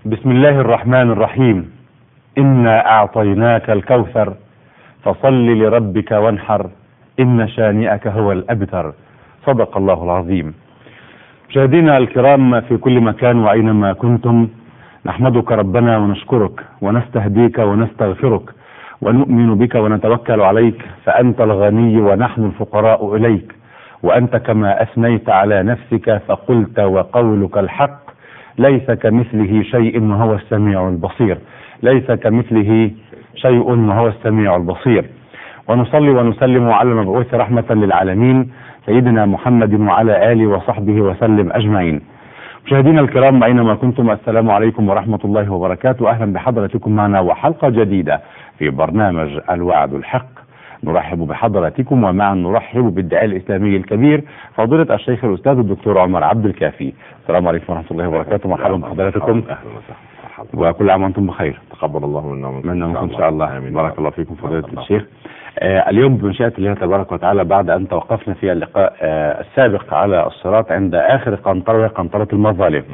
بسم الله الرحمن الرحيم. إنا أعطيناك الكوثر فصل لربك وانحر إن شانئك هو الأبتر. صدق الله العظيم. مشاهدينا الكرام في كل مكان وأينما كنتم، نحمدك ربنا ونشكرك ونستهديك ونستغفرك ونؤمن بك ونتوكل عليك، فأنت الغني ونحن الفقراء إليك، وأنت كما أثنيت على نفسك فقلت وقولك الحق، ليس كمثله شيء وهو السميع البصير. ليس كمثله شيء وهو السميع البصير. ونصلي ونسلم على المبعوث رحمة للعالمين سيدنا محمد وعلى آله وصحبه وسلم أجمعين. مشاهدينا الكرام أينما كنتم، السلام عليكم ورحمة الله وبركاته. أهلا بحضراتكم معنا وحلقة جديدة في برنامج الوعد الحق. نرحب بحضراتكم ومعا نرحب بالداعية الإسلامي الكبير فضيلة الشيخ الأستاذ الدكتور عمر عبد الكافي. السلام عليكم ورحمة الله وبركاته. مرحبا بحضراتكم وكل عام وأنتم بخير. تقبل الله منا إن شاء الله. بارك الله فيكم فضيلة الشيخ. اليوم بمشيئة الله تبارك وتعالى، بعد أن توقفنا في اللقاء السابق على الصراط عند آخر قنطرة المظالم،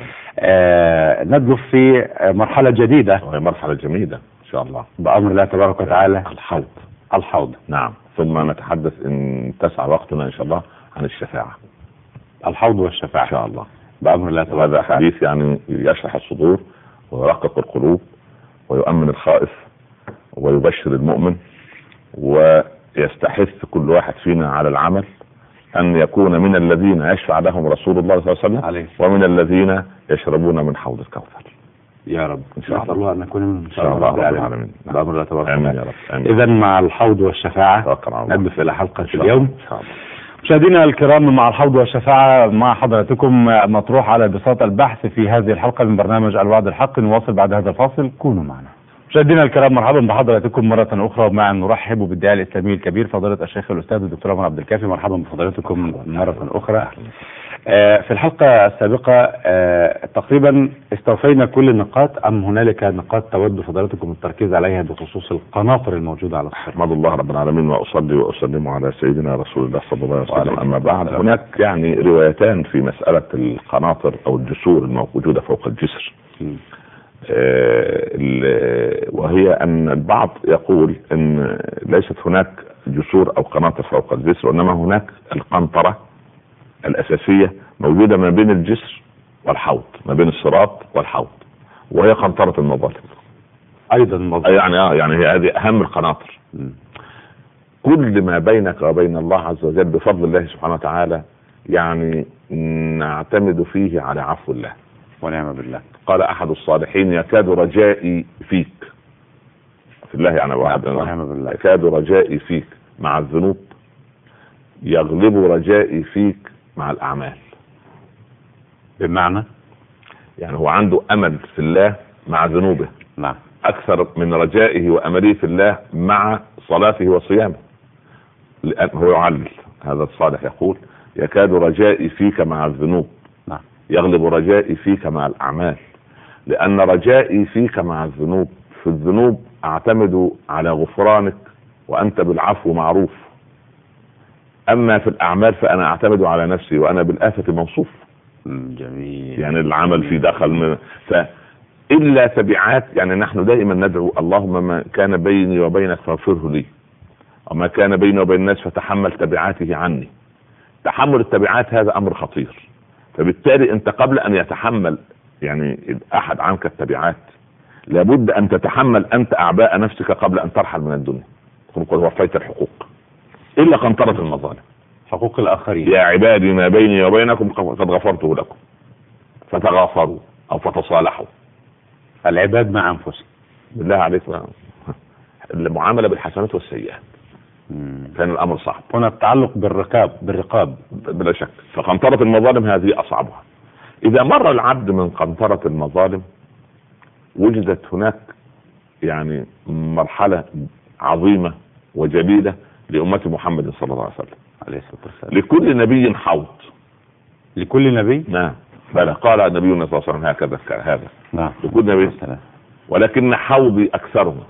ندلف في مرحلة جديدة، وهي مرحلة جميلة إن شاء الله بأمر الله تبارك وتعالى. الحوض. نعم. ثم نتحدث إن تسع وقتنا إن شاء الله عن الشفاعة. الحوض والشفاعة إن شاء الله بأمر الله تبارك وتعالى. هذا حديث يعني يشرح الصدور ويرقق القلوب ويؤمن الخائف ويبشر المؤمن، ويستحث كل واحد فينا على العمل أن يكون من الذين يشفع لهم رسول الله صلى الله عليه وسلم ومن الذين يشربون من حوض الكوثر. يا رب إن شاء الله أن نكون من إن شاء الله رب العالمين. بأمر الله تبارك وتعالى. رب. إذا مع الحوض والشفاعة ندلف إلى حلقة اليوم. إن شاء الله. مشاهدينا الكرام، مع الحوض والشفاعة مع حضراتكم مطروح على بساط البحث في هذه الحلقة من برنامج الوعد الحق. نواصل بعد هذا الفاصل، كونوا معنا. مشاهدينا الكرام، مرحبا بحضراتكم مرة أخرى، ومعا نرحب بالداعية الإسلامي الكبير فضيلة الشيخ الأستاذ الدكتور عمر عبد الكافي. مرحبا بفضيلتكم مرة أخرى. في الحلقة السابقة تقريبا استوفينا كل النقاط، أم هنالك نقاط تود فضيلتكم التركيز عليها بخصوص القناطر الموجودة على الصراط؟ أحمد الله رب العالمين وأصلي وأسلم على سيدنا رسول الله صلى الله عليه وسلم. أما بعد، هناك يعني روايتان في مسألة القناطر أو الجسور الموجودة فوق الجسر. وهي أن البعض يقول أن ليست هناك جسور أو قناطر فوق الجسر، وإنما هناك القنطرة الأساسية موجودة ما بين الجسر والحوض، ما بين الصراط والحوض، وهي قنطرة المظالم أيضا. يعني هي هذه أهم القناطر. كل ما بينك وبين الله عز وجل بفضل الله سبحانه وتعالى يعني نعتمد فيه على عفو الله ونعم بالله. قال أحد الصالحين: يكاد رجائي فيك في الله، يعني ونعم بالله. يكاد رجائي فيك مع الذنوب يغلب رجائي فيك مع الأعمال. بمعنى يعني هو عنده أمل في الله مع ذنوبه، نعم، أكثر من رجائه وأمله في الله مع صلاته وصيامه. لأن هو يعلل، هذا الصالح يقول: يكاد رجائي فيك مع الذنوب نعم يغلب رجائي فيك مع الأعمال. لأن رجائي فيك مع الذنوب، في الذنوب أعتمد على غفرانك وأنت بالعفو معروف، أما في الأعمال فأنا أعتمد على نفسي وأنا بالآفة موصوف. جميل. يعني العمل في دخل إلا تبعات. يعني نحن دائما ندعو: اللهم ما كان بيني وبينك فاغفره لي، وما كان بيني وبين الناس فتحمل تبعاته عني. تحمل التبعات هذا أمر خطير، فبالتالي أنت قبل أن يتحمل يعني أحد عنك التبعات لابد أن تتحمل أنت أعباء نفسك قبل أن ترحل من الدنيا. قل وفيت الحقوق إلا قنطرة المظالم، حقوق الآخرين. يا عبادي ما بيني وبينكم قد غفرته لكم فتغافروا أو فتصالحوا. العباد مع أنفسهم بالله عليك، المعاملة بالحسنات والسيئات. كان الأمر صعب. هنا التعلق بالرقاب بلا شك. فقنطرة المظالم هذه أصعبها. إذا مر العبد من قنطرة المظالم وجدت هناك يعني مرحلة عظيمة وجليلة لأمة محمد صلى الله عليه وسلم عليه الصلاة والسلام. لكل نبي حوض. لكل نبي؟ نعم. بل قال نبينا صلى الله عليه وسلم هكذا هذا. نعم. لكل نبي، ولكن حوضي أكثرهم،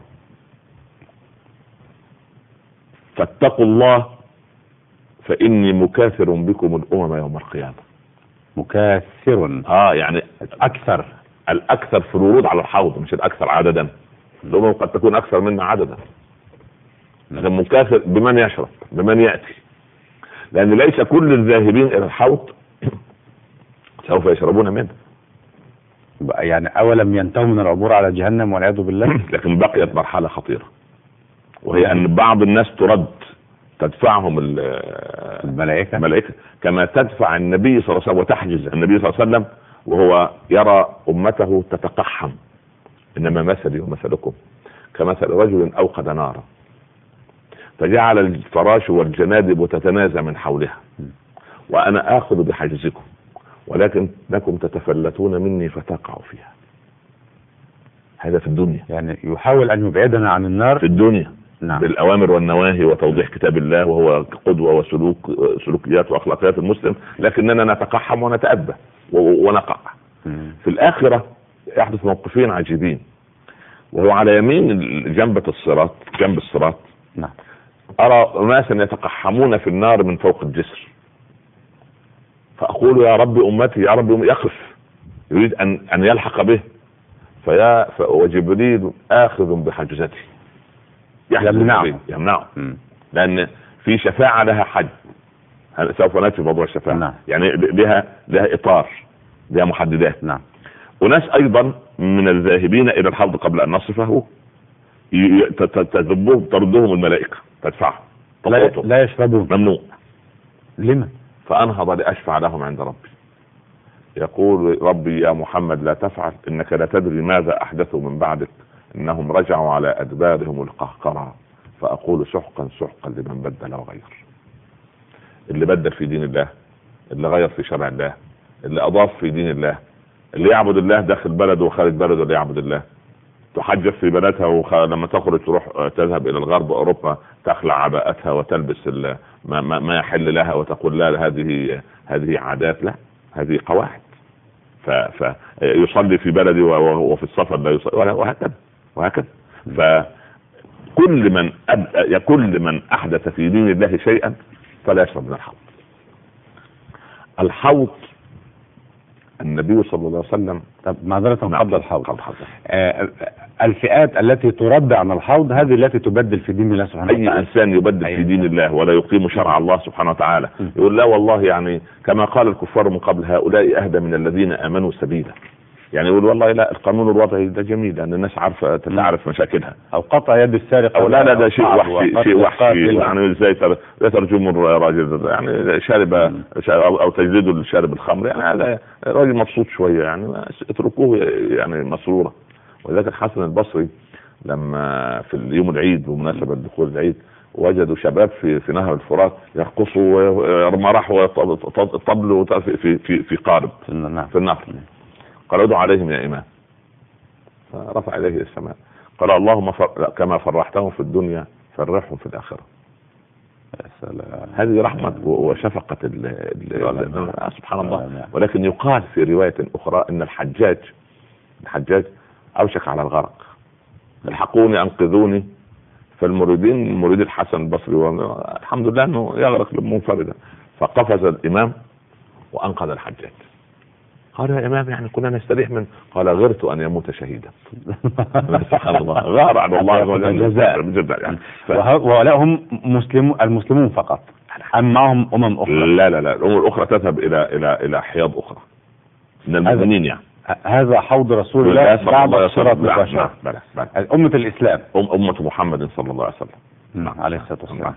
فاتقوا الله فإني مكاثر بكم الأمم يوم القيامة. مكاثر يعني الاكثر في الورود على الحوض مش الاكثر عددا. الامم قد تكون اكثر منا عددا، لكن مكافئ بمن يشرب بمن ياتي، لان ليس كل الذاهبين الى الحوض سوف يشربون منه. يعني اولم ينتهوا من العبور على جهنم والعياذ بالله. لكن بقيت مرحله خطيره، وهي ان بعض الناس تدفعهم الملائكه كما تدفع النبي صلى الله عليه وسلم وتحجز النبي صلى الله عليه وسلم وهو يرى امته تتقحم. انما مثلي ومثلكم كمثل رجل اوقد نارا فجعل الفراش والجنادب تتنازع من حولها وانا اخذ بحجزكم ولكنكم تتفلتون مني فتقعوا فيها. هذا في الدنيا، يعني يحاول ان يبعدنا عن النار في الدنيا. نعم. بالاوامر والنواهي وتوضيح كتاب الله وهو قدوه وسلوكيات واخلاقيات المسلم، لكننا نتقحم ونتأبى ونقع. في الاخره يحدث موقفين عجيبين، وهو على يمين جنب الصراط نعم. ارى اناسا يتقحمون في النار من فوق الجسر، فاقول يا رب امتي يا رب يقف يريد ان يلحق به وجبريل اخذ بحجزته يمنعه لان في شفاعة لها حد. سوف نأتي في موضوع الشفاعة. نعم. يعني لها اطار، لها محددات. نعم. وناس ايضا من الذاهبين الى الحوض قبل ان نصفه تردهم الملائكة تدفعهم لا يشربون، ممنوع. لما؟ فانهض لاشفع لهم عند ربي، يقول ربي يا محمد لا تفعل انك لا تدري ماذا احدثوا من بعدك انهم رجعوا على ادبارهم القهقرى. فاقول سحقا سحقا لمن بدل وغير. اللي بدل في دين الله، اللي غير في شرع الله، اللي اضاف في دين الله، اللي يعبد الله داخل بلده وخارج بلده اللي يعبد الله، تحجب في بلدها لما تخرج تروح تذهب الى الغرب اوروبا تخلع عباءتها وتلبس ما يحل لها وتقول لا هذه عادات، لا هذه قواعد. فيصلي في بلدي وفي السفر لا يصلي وهكذا. فكل من احدث في دين الله شيئا فلا يشرب من الحوض. الحوض النبي صلى الله عليه وسلم. طب معذرة قبل الحوض، الفئات التي ترد عن الحوض هذه التي تبدل في دين الله سبحانه وتعالى. اي انسان يبدل في دين الله ولا يقيم شرع الله سبحانه وتعالى يقول لا والله يعني كما قال الكفار من قبل هؤلاء اهدى من الذين امنوا سبيلا. يعني يقول والله لا القانون الوضعي ده جميل لان الناس عارفه تعرف مشاكلها، او قطع يد السارق او لا ده شيء وحشي يعني ازاي لا ترجم الراجل يعني شارب او تجلد الشارب الخمر، يعني هذا راجل مبسوط شويه يعني اتركوه يعني مسروره. ولذلك الحسن البصري لما في اليوم العيد بمناسبه دخول العيد وجدوا شباب في نهر الفرات يرقصوا مرح وطبلوا في قارب في النهر. قال ادعوا عليهم يا إمام، فرفع إليه السماء قال اللهم كما فرحتهم في الدنيا فرحهم في الآخرة. هذه رحمة وشفقة سبحان الله. ولكن يقال في رواية أخرى أن الحجاج أوشك على الغرق، الحقوني أنقذوني. مريد الحسن البصري الحمد لله أنه يغرق منفردا، فقفز الإمام وأنقذ الحجاج. قال يا إمام يعني كنا نستريح من، قال غرت أن يموت شهيدا. سبحان الله، غار على الله جزاء يعني. وهؤلاء هم المسلمون فقط أم معهم أمم أخرى؟ لا الأمم الأخرى تذهب إلى حياض أخرى من المؤمنين يعني. هذا حوض رسول الله بعد الصراط مباشرة. أمة الإسلام أمة محمد صلى الله عليه وسلم عليه الصلاة والسلام.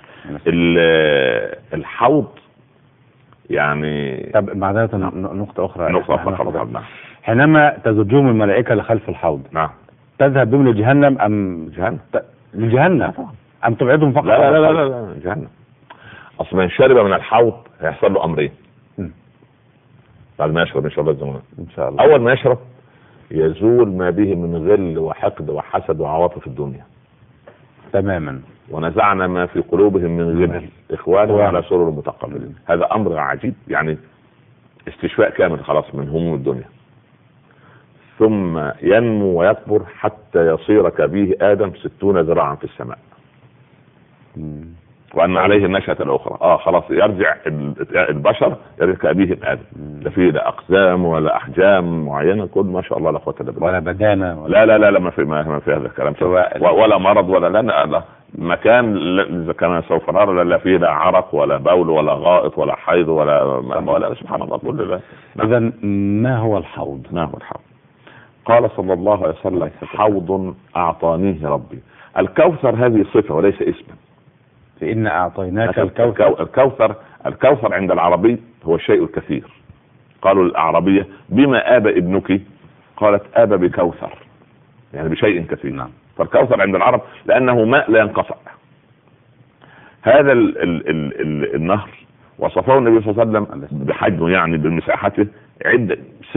الحوض يعني. طب معذرة نقطة أخرى. حينما تزجهم الملائكة لخلف الحوض تذهب بهم لجهنم أم لجهنم أم تبعدهم فقط؟ لا جهنم. أصلا من شرب من الحوض هيحصل له أمرين بعد ما يشرب إن شاء الله الزمان. إن شاء الله. أول ما يشرب يزول ما به من غل وحقد وحسد وعواطف الدنيا تماما، ونزعنا ما في قلوبهم من غل إخوانهم على سرر متقابلين. هذا أمر عجيب يعني، استشفاء كامل خلاص من هموم الدنيا. ثم ينمو ويكبر حتى يصير كبيه آدم 60 ذراعا في السماء. وان عليه النشأة الاخرى. خلاص يرجع البشر يرجع كأبيهم ادم. لا فيه لا اقزام ولا احجام معينه، كل ما شاء الله لا قوه الا بالله، ولا بدانه لا لا لا لا، ما في هذا الكلام، ولا مرض ولا لا مكان اذا كان سوف نرى لا فيه لا عرق ولا بول ولا غائط ولا حيض ولا سبحان الله كل ده. اذا ما هو الحوض؟ ما هو الحوض؟ قال صلى الله عليه وسلم: حوض اعطانيه ربي. الكوثر هذه صفه وليس اسما. فإن أعطيناك الكوثر. الكوثر عند العربي هو الشيء الكثير. قالوا للأعربية: بما آبى ابنك؟ قالت: آبى بكوثر، يعني بشيء كثير. نعم. فالكوثر عند العرب لأنه ماء لا ينقطع. هذا النهر وصفه النبي صلى الله عليه وسلم بحجمه، يعني بمساحته، عدة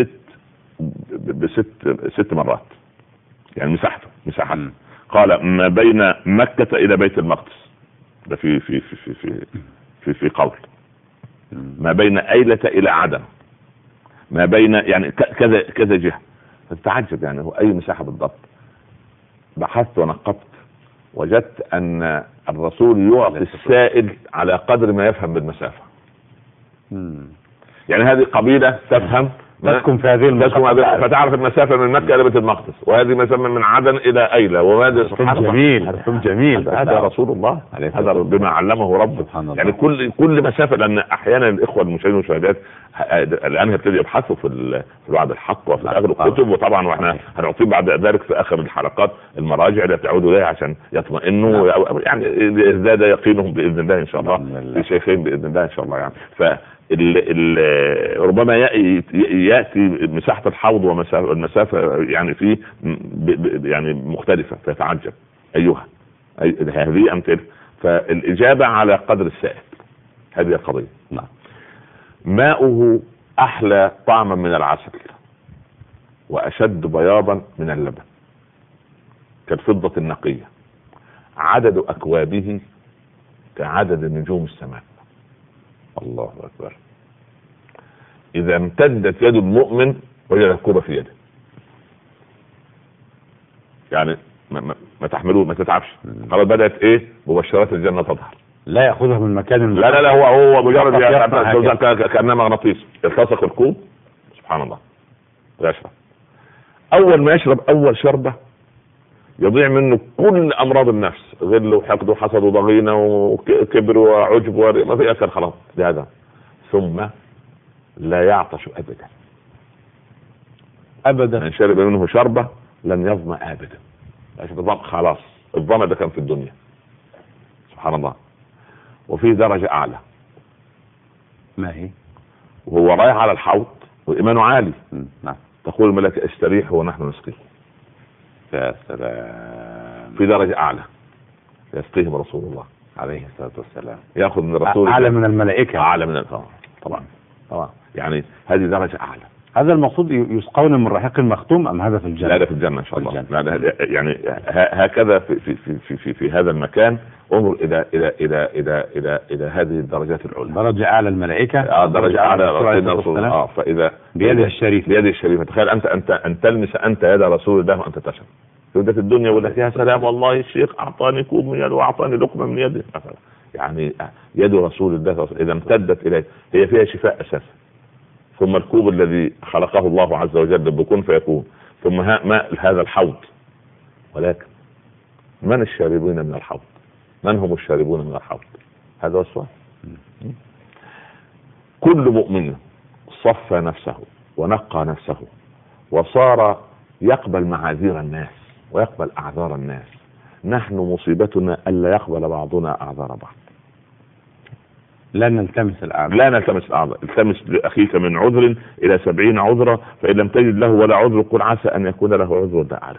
ست مرات، يعني مساحته. قال: ما بين مكة إلى بيت المقدس، ده في قول. ما بين أيلة إلى عدن، ما بين يعني كذا جهة. فتعجب يعني هو أي مساحة بالضبط. بحثت ونقبت وجدت أن الرسول يعطي السائل على قدر ما يفهم بالمسافة. يعني هذه قبيلة تفهم تسكن في هذه المسافة، فتعرف المسافة من مكة إلى بيت المقدس، وهذه مسافة من عدن إلى أيلة، وهذا جميل. هذا رسول الله، هذا بما علمه ربه. يعني كل مسافة، لأن أحيانا الإخوة المشاهدين والمشاهدات الآن يبتدي يبحثوا في بعض الحق وفي آخر الكتب، وطبعا واحنا هنعطيه بعد ذلك في آخر الحلقات المراجع اللي تعودوا إليها عشان يطمئنوا، يعني ازداد يقينهم بإذن الله إن شاء الله في شيخين بإذن الله إن شاء الله. يعني ربما يأتي مساحة الحوض والمسافة يعني فيه يعني مختلفة، فيتعجب أيها هذه أمثلة. فالإجابة على قدر السائل، هذه القضية. نعم. ماؤه أحلى طعما من العسل، وأشد بياضا من اللبن، كالفضة النقية، عدد أكوابه كعدد نجوم السماء. الله أكبر. إذا امتدت يد المؤمن وجد الكوبة في يده. يعني ما تحملوه، ما تتعبش. خلاص بدأت مبشرات الجنة تظهر. لا يأخذها من مكان. لا هو مجرد كأنما مغناطيس يلتصق الكوب. سبحان الله. يشرب. أول ما يشرب أول شربة يضيع منه كل أمراض النفس، غل وحقد وحسد وضغينة وكبر وعجب ما في أثر، خلاص بهذا. ثم لا يعطش أبدا. من شرب منه شربة لن يظمأ أبدا. خلاص الظمأ ده كان في الدنيا. سبحان الله. وفي درجة أعلى. ما هي؟ وهو رايح على الحوض وإيمانه عالي. نعم. تقول الملائكة: استريحوا ونحن نسقيكم. يا سلام. في درجة أعلى يسقيهم رسول الله عليه الصلاة والسلام. يأخذ من الرسول أعلى من الملائكة، أعلى من طبعا يعني هذه درجة أعلى. هذا المقصود يسقون من رحيق مختوم أم هذا في الجنة؟ لا، ده في الجنة إن شاء الله. لا يعني هكذا في هذا المكان. انظر إلى هذه الدرجات العلى. درجة أعلى الملائكة. درجة أعلى رسول الله. فإذا بيده الشريفة تخيل أن تلمس أنت يد رسول الله وأنت تشرب. في الدنيا يقول لك: يا سلام والله الشيخ أعطاني كوب من يده وأعطاني لقمة من يده. يعني يد رسول الله إذا امتدت إليه هي فيها شفاء أساسا، ثم الكوب الذي خلقه الله عز وجل بكون فيكون، ثم ماء هذا الحوض. ولكن من الشاربين من الحوض؟ من هم الشاربون من الحوض؟ هذا هو السؤال. كل مؤمن صفى نفسه ونقى نفسه وصار يقبل معاذير الناس ويقبل أعذار الناس. نحن مصيبتنا ألا يقبل بعضنا أعذار بعض. لا نلتمس الأعذار. التمس لأخيك من عذر إلى 70 عذرا، فإن لم تجد له ولا عذر قل عسى أن يكون له عذر لا أعرف.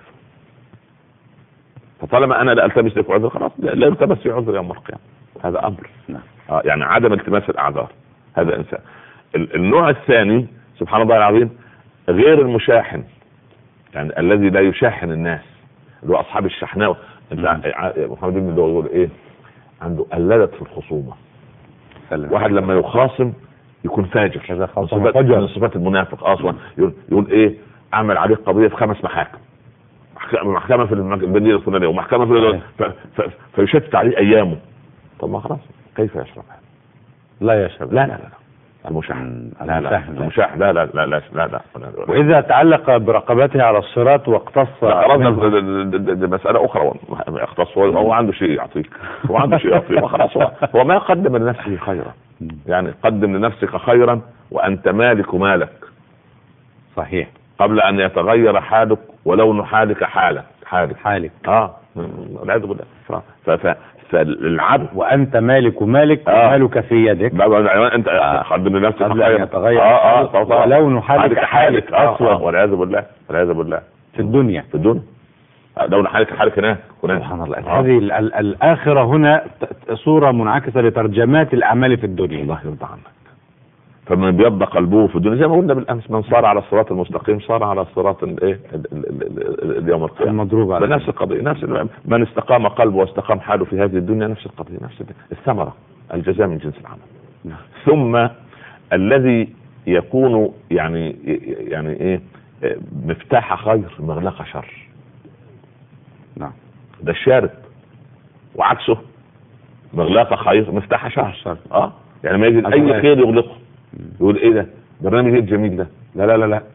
فطالما أنا لا ألتمس لك عذر خلاص لا التمس في عذر يوم القيامة. هذا أمر. يعني عدم التماس الأعذار هذا إنسان. النوع الثاني سبحان الله العظيم غير المشاحن، يعني الذي لا يشاحن الناس، اللي هو أصحاب الشحناوة. محمد بن يقول عنده قلدت في الخصومة. واحد لما يخاصم يكون فاجر، من صفات المنافق اصلا. يقول اعمل عليه قضيه في 5 محاكم، محكمه في المدينه الفلانيه ومحكمه في فيشتت عليه ايامه. طب ما خلاص كيف يشرب هذا؟ لا يشرب. لا لا لا المشاح. لا لا المشاح لا لا لا لا لا لا. وإذا تعلق برقبته على الصراط واقتص دي مسألة أخرى. اختص هو عنده شيء يعطيك، هو عنده شيء يعطيك خلاص. هو ما قدم لنفسه خيرا، يعني قدم لنفسك خيرا وأنت مالك مالك. صحيح. قبل أن يتغير حالك ولون حالك حالك. والعياذ بالله. فالعبد وأنت مالك مالك مالك في يدك. أنت قدم لنفسك خيرا يتغير ولون حالك أسود والعياذ بالله. في الدنيا لون حالك هناك. سبحان الله. هذه الآخرة هنا صورة منعكسة لترجمات الأعمال في الدنيا. الله يرضى عنك. فمن بيض قلبه في الدنيا زي ما قلنا بالامس، من صار على الصراط المستقيم صار على الصراط اليوم القيامه المضروب على نفس القضيه. من استقام قلبه واستقام حاله في هذه الدنيا نفس القضيه، نفس الثمره، الجزاء من جنس العمل. ثم الذي يكون يعني ايه مفتاح خير مغلق شر. نعم. ده الشارب، وعكسه مغلق خير مفتاح شر. يعني ما يجد اي خير يغلقه. يقول ايه ده برنامج الجميل ده؟ لا لا لا لا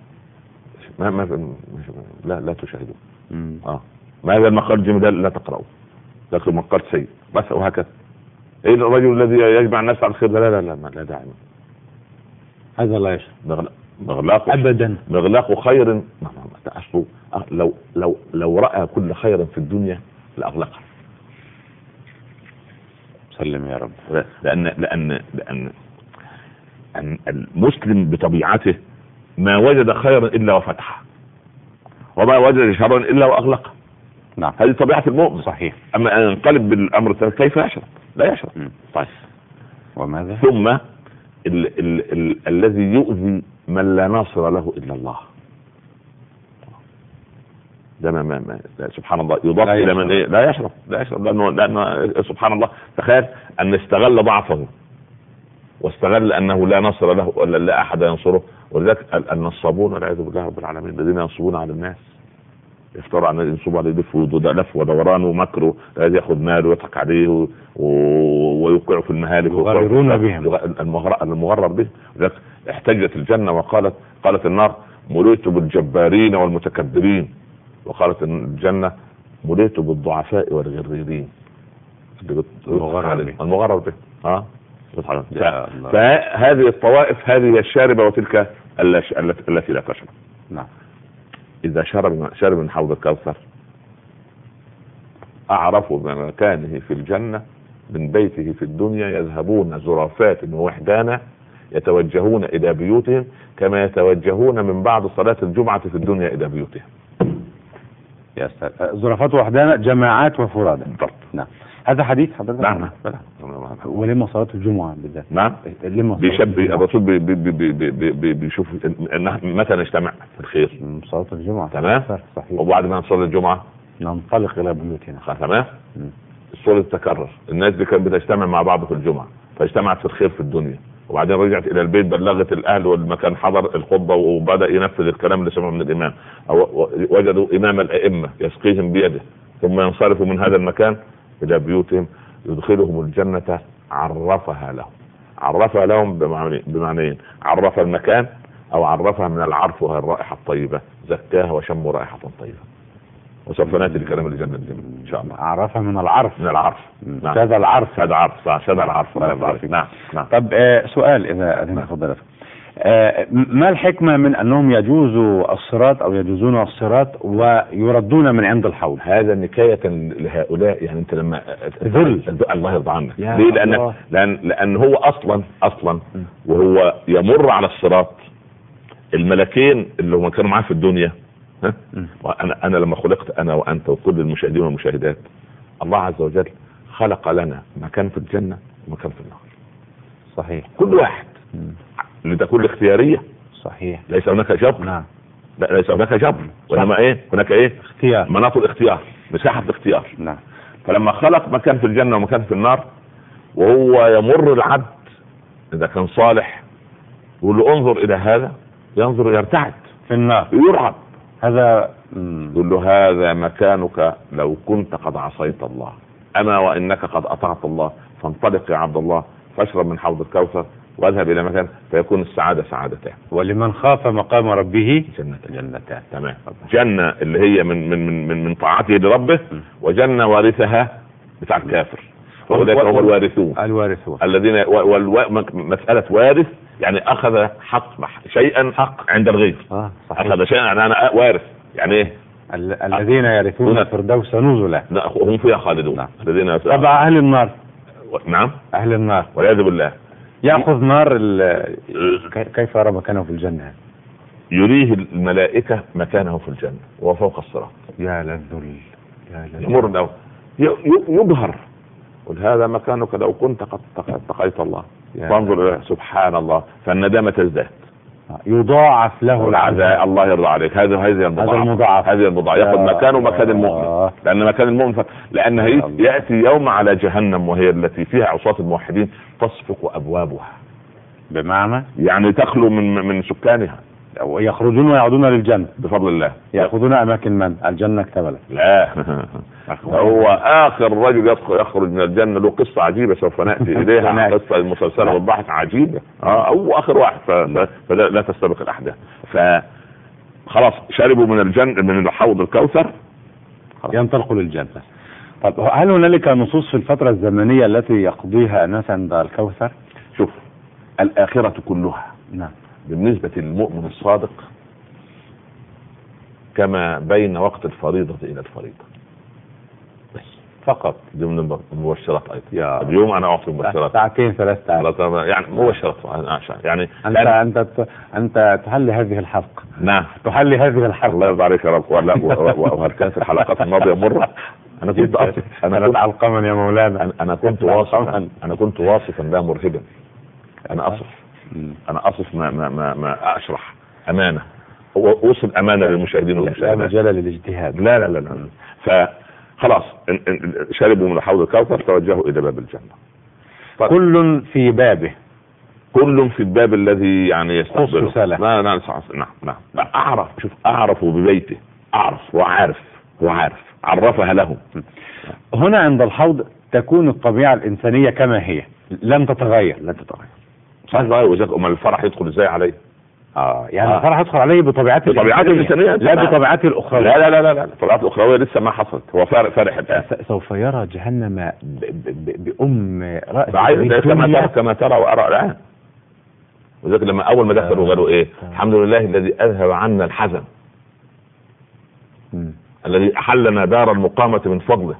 لا تشاهدوه. ما هذا المقال الجميل ده لا تقرأه، لكن مقال سيء بس. وهكذا ايه الرجل الذي يجمع الناس على الخير؟ لا داعي. هذا لا يشرب. مغلاق ابدا. مغلاق خير اصله لو رأى كل خير في الدنيا لاغلقه. سلم يا رب. لأن المسلم بطبيعته ما وجد خيرا إلا وفتحه، وما وجد شرا إلا وأغلقه. نعم. هذه طبيعة المؤمن. صحيح. أما أن ينقلب بالأمر كيف يشرب؟ لا يشرب. طيب. وماذا؟ ثم الذي يؤذي من لا ناصر له إلا الله. ده ما سبحان الله يضاف إلى من إيه؟ لا يشرب لأنه سبحان الله. تخيل أن استغل ضعفه واستغل أنه لا نصر له ولا لا أحد ينصره. ولذلك النصابون والعياذ بالله رب العالمين الذين ينصبون على الناس، يفتروا عن ينصبوا عليه لف ودوران ومكره، الذي يأخذ ماله ويضحك عليه ويوقعه في المهالك يغررون بهم المغرر به. لذلك احتجت الجنة قالت النار ملئت بالجبارين والمتكبرين، وقالت الجنة ملئت بالضعفاء والغريرين المغرر به. فهذه الطوائف هذه الشاربة وتلك التي لا تشرب. نعم. إذا شرب من حوض الكوثر أعرفوا بمكانه في الجنة من بيته في الدنيا، يذهبون زرافات ووحدانا يتوجهون إلى بيوتهم كما يتوجهون من بعد صلاة الجمعة في الدنيا إلى بيوتهم. يا أستاذ، زرافات وحدانا جماعات وفرادى. نعم. هذا حديث حضرتك؟ نعم. ولما صلاة الجمعة بالذات؟ نعم. بيشبه الرسول بيشوف متى نجتمع في الخير؟ صلاة الجمعة. تمام. صحيح. وبعد ما نصلي الجمعة ننطلق إلى بيوتنا. تمام. الصورة تتكرر، الناس دي كانت بتجتمع مع بعض في الجمعة فاجتمعت في الخير في الدنيا، وبعدين رجعت إلى البيت بلغت الأهل والمكان حضر الخطبة وبدأ ينفذ الكلام اللي سمعه من الإمام، أو وجدوا إمام الأئمة يسقيهم بيده، ثم ينصرفوا من هذا المكان إلى بيوتهم يدخلهم الجنة عرفها لهم بمعنيين: عرف المكان أو عرفها من العرف وهي الرائحة الطيبة، زكاها وشموا رائحة طيبة. وسوف ناتي لكلام الجنة ان شاء الله. عرفها من العرف. نعم. هذا العرف. هذا العرف. نعم. طب سؤال اذا اذن فضلت، ما الحكمة من انهم يجوزوا الصراط او يجوزون الصراط ويردون من عند الحوض؟ هذا نكاية لهؤلاء. يعني انت لما الله يرضى عنك ليه؟ لان هو اصلا وهو يمر على الصراط الملكين اللي هم كانوا معاه في الدنيا. انا لما خلقت انا وانت وكل المشاهدين والمشاهدات، الله عز وجل خلق لنا مكان في الجنة ومكان في النار. صحيح. كل واحد لتكون اختيارية. صحيح. ليس هناك جبر. نعم. لا، ليس هناك جبر، وانما هناك اختيار، مناط الاختيار، مساحة الاختيار. نعم. فلما خلق مكان في الجنة ومكان في النار، وهو يمر العبد اذا كان صالح يقول له انظر الى هذا، ينظر يرتعد في النار يرعب. هذا يقول له هذا مكانك لو كنت قد عصيت الله. اما وانك قد اطعت الله فانطلق يا عبد الله فاشرب من حوض الكوثر واذهب الى مكان فيكون السعاده سعادتان. ولمن خاف مقام ربه جنتان. تمام. جنه اللي هي من طاعته لربه، وجنه وارثها بتاع الكافر، واولئك هم الوارثون الذين مساله وارث يعني اخذ حق شيئا عند الغير. اخذ شيئا يعني انا وارث، يعني ايه؟ الذين يرثون الفردوس نزلا هم فيها خالدون. الذين طبعا اهل النار. نعم اهل النار والعياذ بالله. ياخذ نار كيف يرى مكانه في الجنه؟ يريه الملائكه مكانه في الجنه وهو فوق الصراط. يا للذل يمر له يبهر، قل هذا مكانك لو كنت قد اتقيت الله. فانظر سبحان الله، فالندامه تزداد. يضاعف له العذاب. الله يرضى عليك. هذه المضاعف ياخذ مكانه مكان المؤمن، لان مكان المؤمن لان ياتي يوم على جهنم وهي التي فيها عصاة الموحدين تصفق ابوابها، بمعنى يعني تخلو من سكانها، ويخرجون ويعودون للجنة بفضل الله. يأخذون أماكن من؟ الجنة اكتملت. لا هو آخر رجل يخرج من الجنة له قصة عجيبة سوف نأتي إليها، قصة المسلسلة والضحك عجيبة. أو آخر واحد فلا تستبق الأحداث. فخلاص شربوا من الجنة من حوض الكوثر ينطلقوا للجنة. طب هل هنالك نصوص في الفترة الزمنية التي يقضيها الناس عند الكوثر؟ شوف، الآخرة كلها نعم بالنسبة للمؤمن الصادق كما بين وقت الفريضة إلى الفريضة بس فقط. دي من المبشرات أيضا. اليوم أنا أعطي مبشرات ساعتين 3 ساعات يعني مبشرات يعني أنت تحلي هذه الحلقة. نعم تحلي هذه الحلقة. الله يرضى عليك يا رب. وهل كانت الحلقات الماضية مرة؟ أنا كنت علقما يا مولانا. أنا كنت واصفا لا مرهبا. أنا أصف ما أشرح أمانة، وأوصل أمانة للمشاهدين والمشاهدات. لا مجال للاجتهاد. لا. فخلاص شربوا من حوض الكوثر توجهوا إلى باب الجنة. كل في بابه، كل في الباب الذي يعني يستقبله. نعم. أعرف ببيته، أعرف وعارف عرفها لهم. هنا عند الحوض تكون الطبيعة الإنسانية كما هي، لن تتغير. أما الفرح يدخل ازاي عليه؟ يعني الفرح يدخل عليه بطبيعته الإنسانية لا بطبيعته الأخروية. لا الطبيعات الأخروية لسه ما حصلت. هو فرح الآن. سوف يرى جهنم بأم رأس كما ترى وأرى الآن. وذلك لما أول ما دخلوا قالوا إيه؟ الحمد لله الذي أذهب عنا الحزن الذي أحلنا دار المقامة من فضله.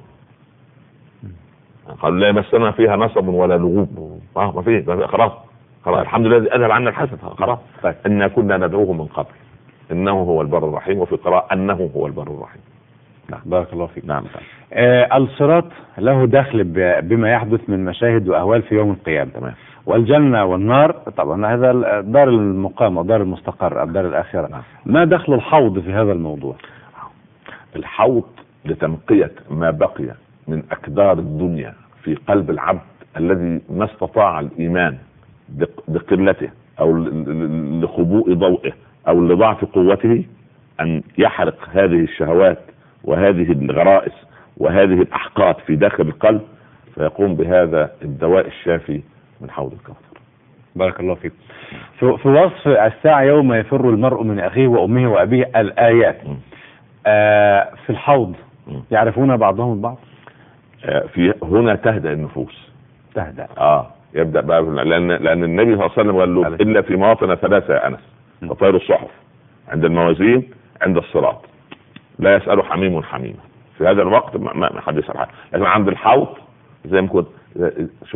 قالوا لا يمسنا فيها نصب ولا لغوب. ما فيه خلاص الحمد لله الذي اذهب عنا الحسد. خلاص إنا كنا ندعوه من قبل انه هو البر الرحيم، وفي قراءة انه هو البر الرحيم. نعم بارك الله فيك. نعم. الصراط له دخل بما يحدث من مشاهد واهوال في يوم القيامة. تمام. والجنة والنار طبعا هذا دار المقام ودار المستقر، الدار الآخرة. نعم. ما دخل الحوض في هذا الموضوع؟ الحوض لتنقية ما بقي من أكدار الدنيا في قلب العبد الذي ما استطاع الإيمان بقلته أو لخبوء ضوئه أو لضعف قوته أن يحرق هذه الشهوات وهذه الغرائز وهذه الأحقاد في داخل القلب، فيقوم بهذا الدواء الشافي من حوض الكوثر. بارك الله فيك. في وصف الساعة يوم يفر المرء من أخيه وأمه وأبيه الآيات. في الحوض يعرفون بعضهم البعض. في هنا تهدأ النفوس. تهدأ. يبدأ بقى لأن النبي صلى الله عليه وسلم قال له إلا في مواطن 3 يا أنس: وطير الصحف، عند الموازين، عند الصراط، لا يسأل حميم حميم. في هذا الوقت ما حد يسأل حد. لكن عند الحوض زي ما كنت شوف،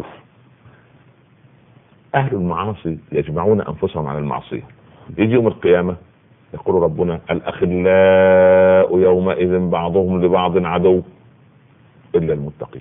أهل المعاصي يجمعون أنفسهم على المعصية. يجي يوم القيامة يقول ربنا: الأخلاء يومئذ بعضهم لبعض عدو إلا المتقين.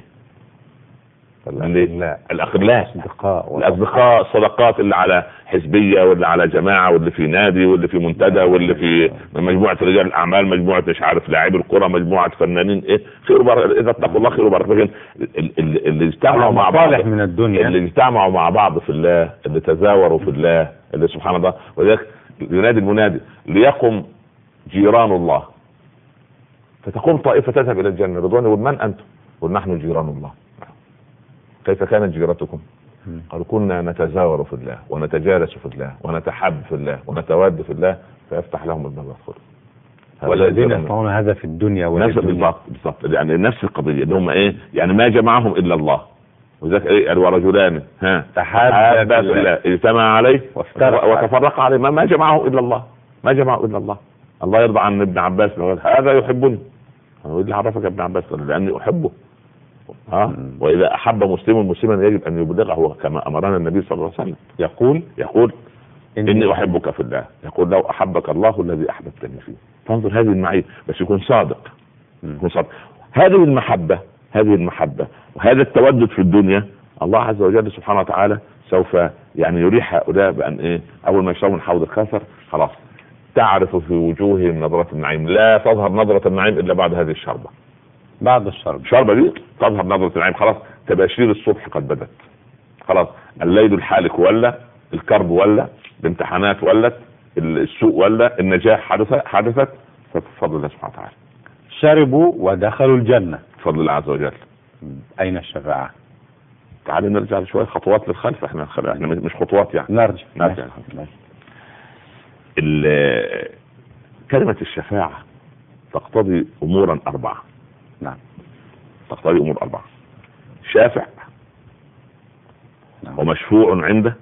الأصدقاء الصداقات اللي على حزبية واللي على جماعة واللي في نادي واللي في منتدى واللي في مجموعة رجال الأعمال، مجموعة مش عارف لاعبي الكرة، مجموعة فنانين، خير بر إذا اتقوا الله خير بر. اللي اجتمعوا مع بعض من الدنيا، اللي اجتمعوا مع بعض في الله، اللي تزاوروا في الله، اللي سبحان الله. وذلك ينادي المنادي: ليقم جيران الله فتقوم طائفة تذهب إلى الجنة رضوان. ومن أنتم؟ قل نحن جيران الله. كيف كانت جيرتكم؟ قالوا كنا نتزاور في الله ونتجالس في الله ونتحب في الله ونتواد في الله فيفتح لهم الباب الخير. والذين يصنعون هذا في الدنيا بالضبط يعني نفس القضيه اللي هم ايه يعني ما جمعهم الا الله. وذاك ايه ورجلان تحابا في الله اجتمع عليه وتفرق عليه ما جمعه الا الله. ما جمعه الا الله. الله يرضى عن ابن عباس هذا يحبني. انا اللي عرفك يا ابن عباس؟ لاني احبه. واذا احب مسلم مسلما يجب ان يبلغه كما امرنا النبي صلى الله عليه وسلم. يقول اني احبك في الله. يقول لو احبك الله الذي احببتني فيه. فانظر هذه المعية بس يكون صادق. هذه المحبة وهذا التودد في الدنيا الله عز وجل سبحانه وتعالى سوف يعني يريح هؤلاء بأن ايه اول ما يشربوا من حوض الكوثر خلاص تعرف في وجوههم نظرة النعيم. لا تظهر نظرة النعيم الا بعد هذه الشربة. بعد الشربة دي تظهر نظرة النعيم. خلاص تباشير الصبح قد بدت. خلاص الليل الحالك ولا الكرب ولا الامتحانات ولت السوء ولا النجاح حدثت بفضل الله سبحانه وتعالى. شربوا ودخلوا الجنة بفضل الله عز وجل. أين الشفاعة؟ تعالوا نرجع شوية خطوات للخلف. احنا مش خطوات يعني. نرجع. كلمة الشفاعة تقتضي أمورا 4. نعم. تقتضي أمور 4. شافع. نعم. ومشفوع عنده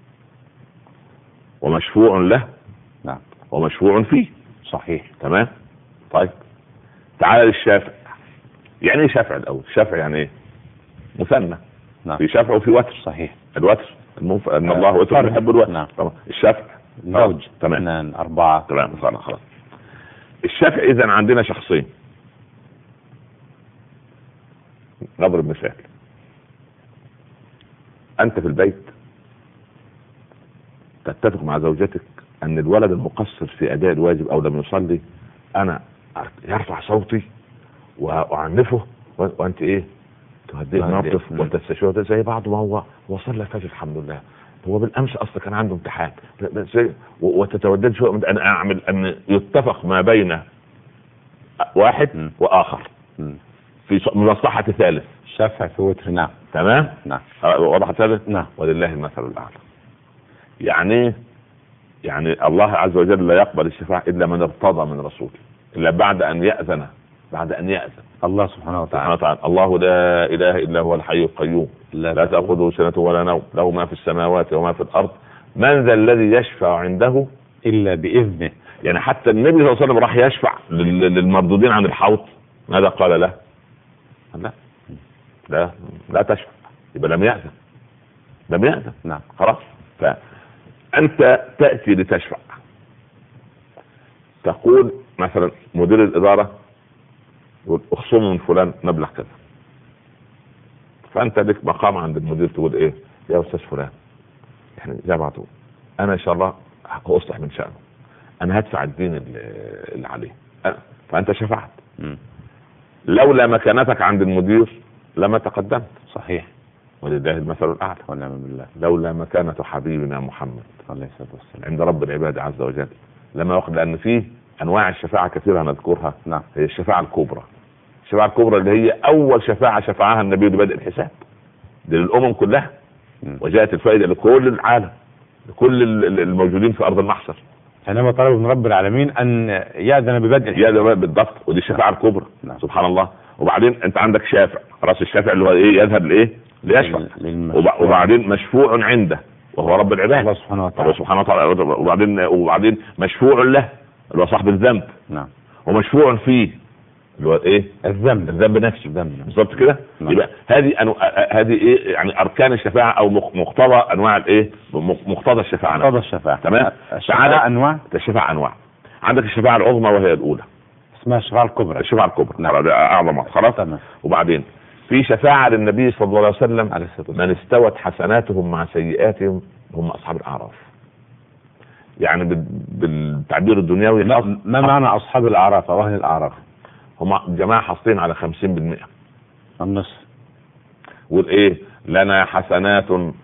ومشفوع له. نعم. ومشفوع فيه. صحيح. تمام. طيب تعال للشافع. يعني ايه شافع الاول؟ شافع يعني ايه؟ مثنى. نعم. في شافع وفي وتر. صحيح. الوتر ان الله وتر يحب الوتر. نعم. الشافع زوج. تمام. 2 4. تمام. خلاص. الشافع اذا عندنا شخصين. نضرب مثال. انت في البيت تتفق مع زوجتك ان الولد المقصر في اداء الواجب او لم يصلي انا يرفع صوتي واعنفه وانت ايه تهديه الموقف وتستشيره زي بعض. ما هو صلى الفجر الحمد لله. هو بالامس اصلا كان عنده امتحان وتتودد شو انا اعمل ان يتفق ما بين واحد واخر في مصلحة ثالث. شافع في وتر. نعم. تمام. نعم. وضح ثالث. نعم. ولله المثل الاعلى. يعني الله عز وجل لا يقبل الشفاعة الا من ارتضى من رسوله الا بعد ان يأذن الله سبحانه وتعالى. الله لا اله الا هو الحي القيوم لا تأخذه سنة ولا نوم له ما في السماوات وما في الارض من ذا الذي يشفع عنده الا باذنه. يعني حتى النبي صلى الله عليه وسلم راح يشفع للمردودين عن الحوض ماذا قال له؟ لا تشفع. يبقى لم يأذن. نعم. خلاص. فأنت تأتي لتشفع تقول مثلا مدير الإدارة يقول اخصموا من فلان مبلغ كذا. فأنت لك مقام عند المدير تقول ايه يا أستاذ فلان احنا زي بعض انا ان شاء الله هأصلح من شأنه انا هدفع الدين اللي عليه فأنت شفعت. لولا مكانتك عند المدير لما تقدمت. صحيح. ولله المثل الأعلى. ونعم بالله. لولا مكانة حبيبنا محمد عليه الصلاة والسلام عند رب العباد عز وجل لما وقت لأن فيه أنواع الشفاعة كثيرة نذكرها. نعم. هي الشفاعة الكبرى. الشفاعة الكبرى اللي هي أول شفاعة شفعها النبي لبدء الحساب دي للأمم كلها. وجاءت الفائدة لكل العالم لكل الموجودين في أرض المحشر حينما طلب من رب العالمين أن يأذن ببدء الحساب. بالضبط. ودي الشفاعة الكبرى. نعم. سبحان الله. وبعدين أنت عندك شافع راس الشافع اللي هو إيه يذهب لإيه ليشفع. وبعدين مشفوع عنده وهو رب العباد الله سبحانه وتعالى. وبعدين مشفوع له اللي هو صاحب الذنب. نعم. ومشفوع فيه اللي هو ايه الذنب نفسه. بالظبط كده. يبقى هذه ايه يعني اركان الشفاعه او مقتضى انواع الايه مقتضى الشفاعه. مقتضى الشفاعه. تمام. الشفاعه انواع. عندك الشفاعه العظمى وهي الاولى اسمها الشفاعه الكبرى. نعم. اعظم. خلاص. تمام. وبعدين في شفاعه للنبي صلى الله عليه وسلم من استوت حسناتهم مع سيئاتهم هم اصحاب الاعراف. يعني بالتعبير الدنيوي ما معنى اصحاب الاعراف او اهل الاعراف؟ هم جماعة حاصلين على 50%. النصف. والايه لنا حسنات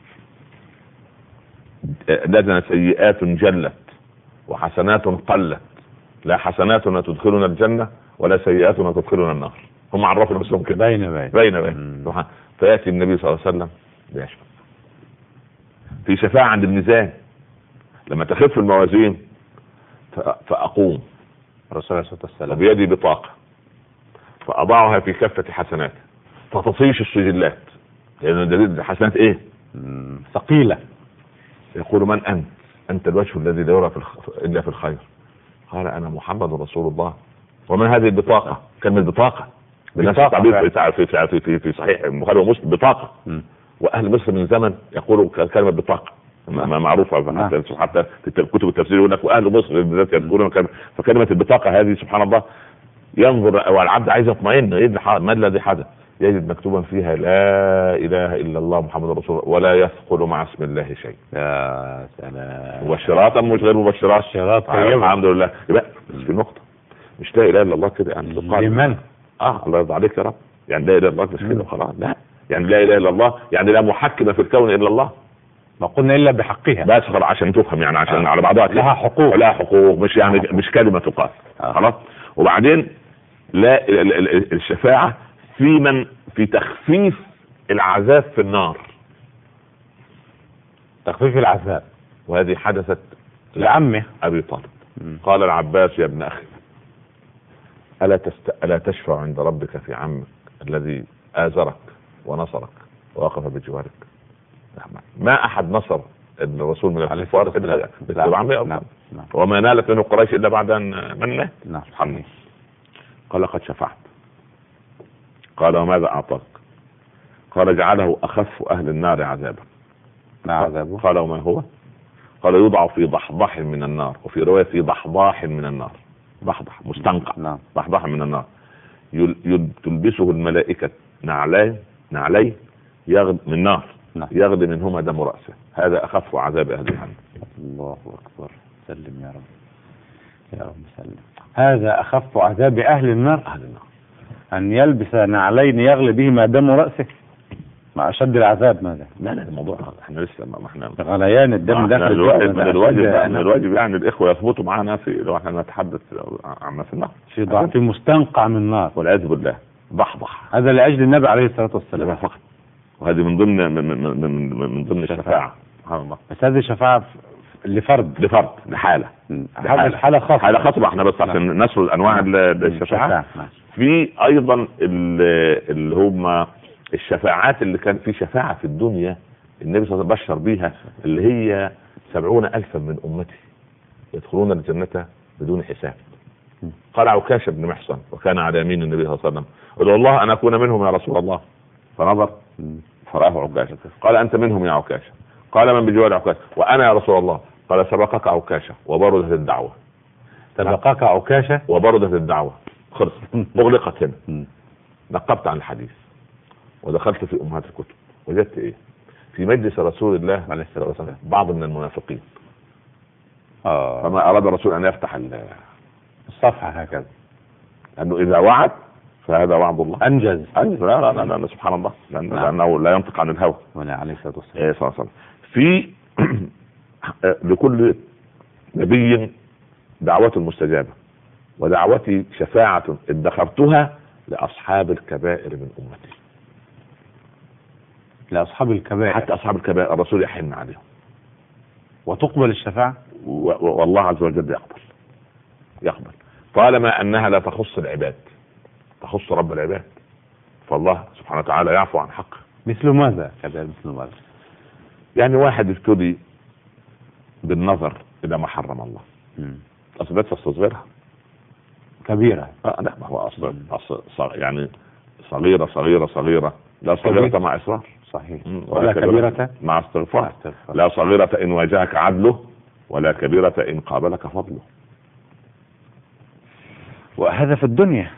لنا سيئات جلت وحسنات قلت لا حسنات تدخلنا الجنة ولا سيئات تدخلنا النار. هم عرفوا نفسهم كده بين فياتي النبي صلى الله عليه وسلم بيشفع في شفاعة عند الميزان لما تخف الموازين فاقوم الرسول عليه الصلاة والسلام وبيدي بطاقة فاضعها في كفة حسنات فتطيش السجلات لان الحسنات ايه ثقيلة. يقول من انت الوجه الذي لا يرى الا في الخير. قال انا محمد رسول الله. ومن هذه البطاقة؟ كلمة بطاقة بنفس التعبير في صحيح البخاري ومسلم بطاقة. واهل مصر من زمن يقولوا كلمة بطاقة معروفة حتى في كتب التفسير يقول لك واهل مصر بالذات يقولون فكلمة البطاقة هذه سبحان الله ينظر والعبد عايز يطمئن ايه ما الذي حدث يجد مكتوبا فيها لا اله الا الله محمد رسول الله ولا يثقل مع اسم الله شيء. يا سلام. مبشرات مش غير مبشرات الحمد لله. يبقى في نقطة مش لا اله الا الله كده يعني لمن الله يرضى عليك يا رب يعني لا اله الا الله مش كده خلاص لا يعني لا اله الا الله يعني لا محكم في الكون الا الله ما قلنا الا بحقها بس خلاص عشان تفهم يعني عشان على بعضها لها حقوق مش يعني مش كلمة تقال خلاص. وبعدين لا الشفاعة في تخفيف العذاب في النار. تخفيف العذاب وهذه حدثت لعمه ابي طالب. قال العباس يا ابن اخي الا تشفع عند ربك في عمك الذي آزرك ونصرك ووقف بجوارك. ما احد نصر الرسول من الكفار الا عمه. وما نالت منه قريش الا بعد ان من مات. سبحان الله. قال لقد شفعت. قال وماذا اعطاك؟ قال جعله اخف اهل النار عذابا. ما عذابه؟ قال وما هو؟ قال يوضع في ضحضاح من النار وفي رواية في ضحضاح من النار. ضحضح مستنقع. ضحضاح من النار تلبسه الملائكة نعلين من نار يغلي منهما دم رأسه. هذا اخف عذاب اهل جهنم. الله اكبر. سلم يا رب يا رب سلم. هذا اخف عذاب اهل النار ان يلبس نعلين يغلي بهما دم رأسه. مع اشد العذاب ماذا؟ لا الموضوع احنا لسه ما احنا غليان الدم داخل الواجب يعني الاخوه يثبتوا معنا في لو احنا نتحدث عما في النار في مستنقع من نار والعياذ بالله. ضحضح هذا لاجل النبي عليه الصلاه والسلام فقط. وهذه من ضمن الشفاعه سبحان الله. بس هذه شفاعه لفرد لحاله. هذه حاله خاصه احنا بس عشان نسرد انواع الشفاعه. في ايضا اللي هم الشفاعات اللي كان في شفاعة في الدنيا النبي صلى الله عليه وسلم بشر بيها اللي هي 70,000 من أمتي يدخلون الجنة بدون حساب. قال عكاشة بن محصن وكان على يمين النبي صلى الله عليه وسلم ادعو الله أن أكون منهم يا رسول الله. فنظر فرآه عكاشة قال أنت منهم يا عكاشة. قال من بجوار عكاشة؟ وأنا يا رسول الله. قال سبقك عكاشة وبردت الدعوة. سبقك عكاشة وبردت الدعوة. خلص مغلقت هنا. نقبت عن الحديث ودخلت في امهات الكتب وجدت ايه في مجلس رسول الله عليه الصلاه والسلام بعض من المنافقين. فما اراد الرسول ان يفتح الصفحه هكذا لانه اذا وعد فهذا وعد الله انجز. لا سبحان الله لانه لا ينطق عن الهوى عليه الصلاه والسلام. في لكل نبي دعوة مستجابة ودعوتي شفاعة ادخرتها لاصحاب الكبائر من امتي. لأصحاب الكبائر حتى أصحاب الكبائر الرسول يحن عليهم وتقبل الشفاعة والله عز وجل يقبل طالما أنها لا تخص العباد تخص رب العباد فالله سبحانه وتعالى يعفو عن حقه. مثل ماذا؟ مثل ماذا؟ يعني واحد ابتدي بالنظر إلى ما حرم الله أصلا تستصغرها كبيرة. لا ما هو أصلا يعني صغيرة لا صغيرة مع إصرار. صحيح. ولا كبيرة مع استغفار. لا صغيرة إن واجهك عدله ولا كبيرة إن قابلك فضله. وهذا في الدنيا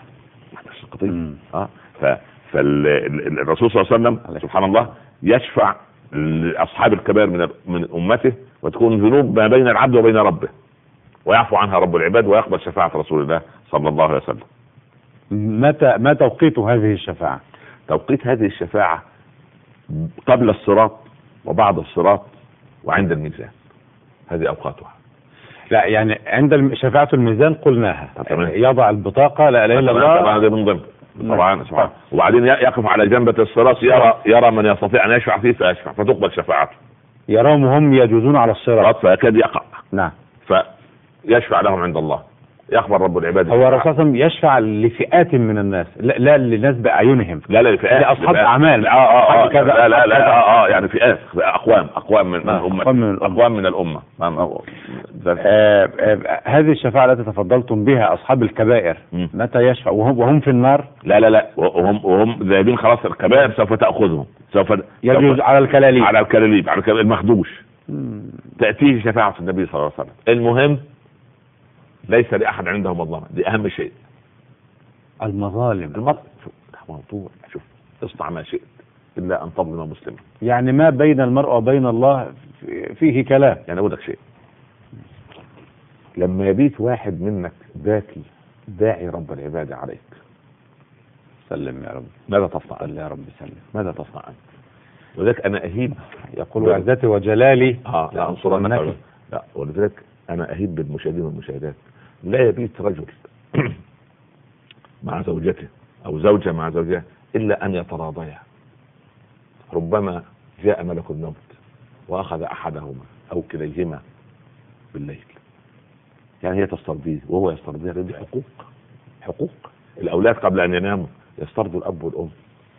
فالرسول صلى الله عليه وسلم سبحان الله يشفع لأصحاب الكبائر من أمته وتكون ذنوب ما بين العبد وبين ربه ويعفو عنها رب العباد ويقبل شفاعة رسول الله صلى الله عليه وسلم. ما توقيت هذه الشفاعة؟ توقيت هذه الشفاعة قبل الصراط وبعد الصراط وعند الميزان. هذه أوقاتها. لا يعني عند شفاعة الميزان قلناها يضع البطاقة لا إله إلا الله. هذا من ضمن طبعا سبحان. وبعدين يقف على جنبة الصراط يرى من يستطيع ان يشفع فيه فيشفع فتقبل شفاعته. يراهم وهم يجوزون على الصراط فيكاد يقع. نعم. فيشفع لهم عند الله. يخبر رب العباد. هو الرسول صلى الله عليه وسلم يشفع لفئات من الناس، لا للناس باعينهم، لا لفئات، لاصحاب اعمال. لا يعني فئات، اقوام من الامه. هذه الشفاعه التي تفضلتم بها اصحاب الكبائر متى يشفع وهم في النار؟ لا وهم ذاهبين خلاص. الكبائر سوف تاخذهم، سوف يجوز على الكلاليب، على المخدوش تاتيه شفاعه النبي صلى الله عليه وسلم. المهم ليس لأحد عنده مظلمة، دي أهم شيء. المظالم موضوع، شوف اصنع ما شئت إلا أن تظلم مسلما. يعني ما بين المرء وبين الله فيه كلام. يعني أقول لك شيء، لما يبيت واحد منك باكي داعي رب العباد عليك، سلم يا رب، ماذا تصنع؟ سلم يا رب سلم، ماذا تصنع أنت؟ ولذلك أنا أهيب، يقول عزتي وجلالي لأنصرنك. لا، ولذلك أنا أهيب بالمشاهدين والمشاهدات، لا يبيت رجل مع زوجته أو زوجة مع زوجها إلا أن يتراضيا. ربما جاء ملك الموت وأخذ أحدهما أو كليهما بالليل، يعني هي تسترضيه وهو يسترضيها. دي حقوق الأولاد قبل أن يناموا يسترضوا الأب والأم.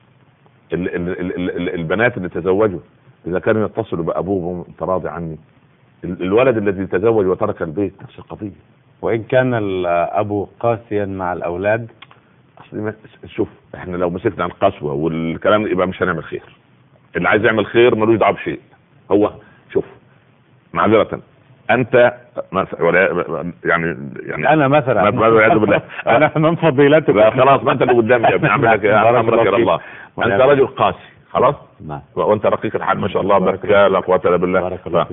البنات اللي تزوجوا إذا كانوا يتصلوا بأبوهم تراضي عني. الولد الذي تزوج وترك البيت نفس القضية. وإن كان الأبو قاسيا مع الأولاد، شوف احنا لو مسكنا عن القسوة والكلام يبقى مش هنعمل خير. اللي عايز يعمل خير ملوش دعوه بشيء. هو شوف معذرة انت يعني انا مثلا والعياذ بالله انا من فضيلتك. لا خلاص ما انت اللي قدامي يا ابن عمك امرك يا الله. انت رجل قاسي خلاص وانت رقيق الحال ما شاء الله بارك لا قوه الا بالله.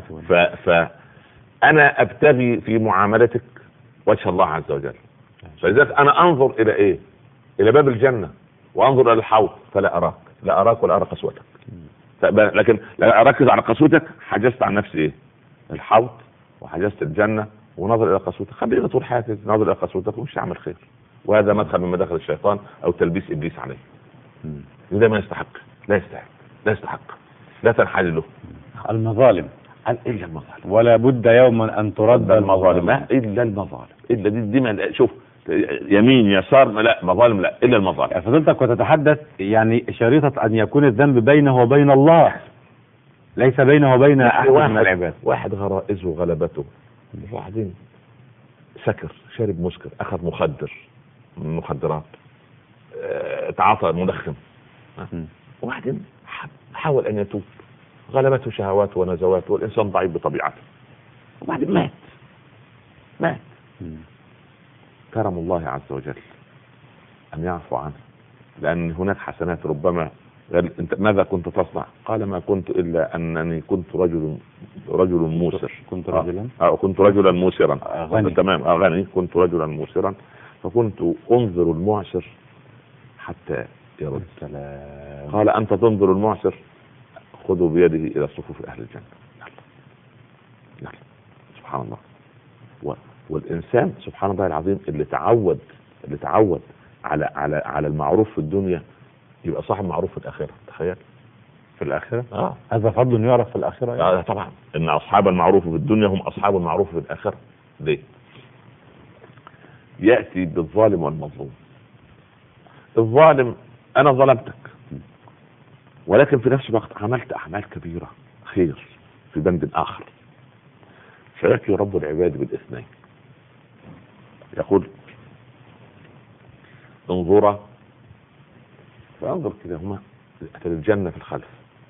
فانا ابتغي في معاملتك وجه الله عز وجل. فلذلك انا انظر الى ايه؟ الى باب الجنه وانظر الى الحوض فلا اراك، لا اراك ولا ارى قسوتك. لكن لا اركز على قسوتك، حجزت عن نفسي ايه؟ الحوض وحجزت الجنه ونظر الى قسوتك. خلينا طول حياتي نظر الى قسوتك ومش هعمل خير. وهذا مدخل من مداخل الشيطان او تلبيس ابليس عليه. ده ما يستحق، لا يستحق، لا تنحل له. المظالم الا المظالم، ولا بد يوما ان ترد المظالم. الا المظالم، الا دي شوف يمين يسار لا مظالم، لا الا المظالم. فضلتك وتتحدث يعني شريطة ان يكون الذنب بينه وبين الله ليس بينه وبين احد من العباد. واحد غرائزه غلبته، وبعدين سكر، شرب مسكر، اخذ مخدرات، تعاطى مدخن، وبعدين حاول ان يتوب، غلبته شهواته ونزواته، والانسان ضعيف بطبيعته، وبعدين مات. كرم الله عز وجل ان يعفو عنه، لان هناك حسنات. ربما انت ماذا كنت تصنع؟ قال ما كنت الا انني كنت رجل موسر. كنت رجلا موسرا. تمام غني. كنت رجلا موسرا فكنت انظر المعسر حتى يرد. قال انت تنظر المعسر، خذوا بيده الى صفوف اهل الجنه. يلا سبحان الله. والانسان سبحان الله العظيم اللي تعود على المعروف في الدنيا يبقى صاحب معروف في الاخره. تخيل في الاخره. هذا فضل يعرف في الاخره يعني. طبعا ان اصحاب المعروف في الدنيا هم اصحاب المعروف في الاخره. ليه؟ ياتي بالظالم والمظلوم. الظالم انا ظلمتك، ولكن في نفس الوقت عملت اعمال كبيره خير في بند اخر، فيأتي رب العباد بالاثنين يقول انظرا، فانظر كده هما الجنة في الخلف،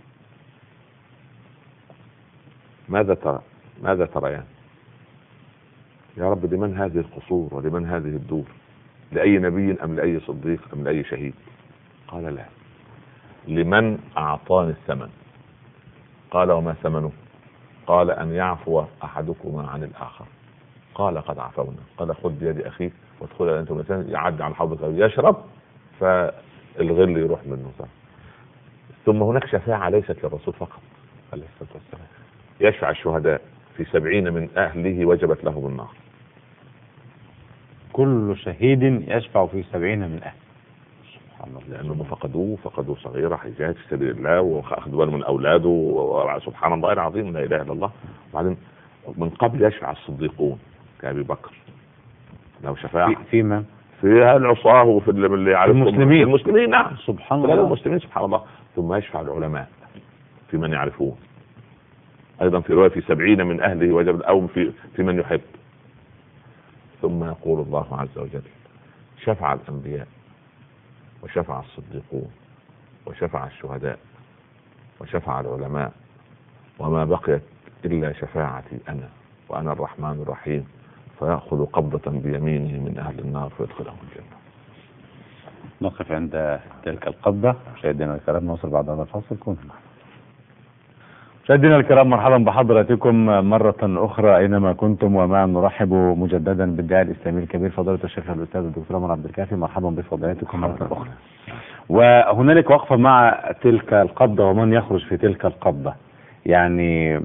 ماذا تريان؟ يا رب لمن هذه القصور ولمن هذه الدور؟ لأي نبي أم لأي صديق أم لأي شهيد؟ قال لا، لمن أعطاني الثمن. قال وما ثمنه؟ قال أن يعفو أحدكما عن الآخر. قال قد عفونا. قال خذ بيد أخيك وادخل أنت مثلا، يعدي على حوضك يشرب فالغل يروح منه. ثم هناك شفاعة ليست للرسول فقط عليه الصلاة والسلام، يشفع الشهداء في 70 من أهله وجبت لهم النار. كل شهيد يشفع في 70 من أهله. لانهم فقدوا صغيره حجاج في سبيل الله واخذوا باله من اولاده وسبحان الله العظيم لا اله الا الله. وبعدين من قبل يشفع الصديقون كابي بكر لو شفاعه في من؟ في العصاه وفي اللي يعرفهم المسلمين نعم سبحان الله المسلمين سبحان الله. ثم يشفع العلماء في من يعرفون ايضا في روايه في 70 من اهله وجب او في من يحب. ثم يقول الله عز وجل شفع الانبياء وشفع الصديقون وشفع الشهداء وشفع العلماء وما بقيت الا شفاعتي انا وانا الرحمن الرحيم فيأخذ قبضة بيمينه من أهل النار فيدخلهم الجنة. نقف عند تلك القبضة. مشاهدينا الكرام نوصل بعد هذا الفاصل. كونوا معنا. مشاهدينا الكرام مرحبا بحضراتكم مرة أخرى أينما كنتم، ومعا نرحب مجددا بالداعي الإسلامي الكبير فضيلة الشيخ الأستاذ الدكتور عمر عبد الكافي. مرحبا بفضيلتكم مرة أخرى. وهنالك وقفة مع تلك القبضة ومن يخرج في تلك القبضة. يعني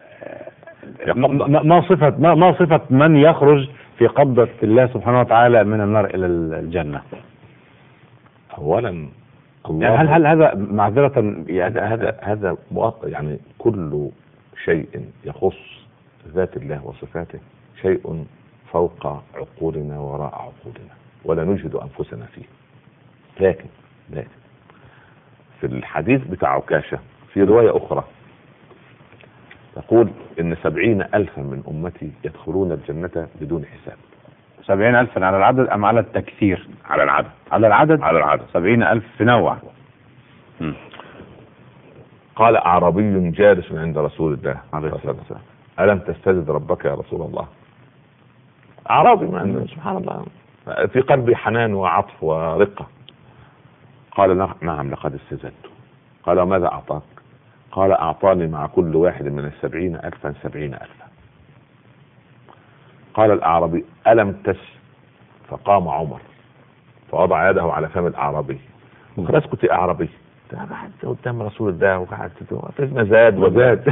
ما صفة من يخرج في قبضة الله سبحانه وتعالى من النار إلى الجنة؟ أولا يعني هل هذا معذرة يعني هذا يعني كل شيء يخص ذات الله وصفاته شيء فوق عقولنا وراء عقولنا ولا نجهد أنفسنا فيه. لكن في الحديث بتاع عكاشة في رواية أخرى تقول إن 70,000 من أمتي يدخلون الجنة بدون حساب. 70,000 على العدد أم على التكثير؟ على العدد. على العدد. 70,000 في نوع. قال أعرابي جالس عند رسول الله عليه الصلاة والسلام ألم تستجد ربك يا رسول الله؟ أعرابي سبحان الله في قلبي حنان وعطف ورقة. قال نعم لقد استزدت. قال وماذا أعطاك؟ قال أعطاني مع كل واحد من 70,000 70,000. قال الأعرابي ألم فقام عمر فوضع يده على فم الأعرابي قال اسكت يا أعرابي قعدت قدام رسول الله وقعدت فزنا زاد وزاد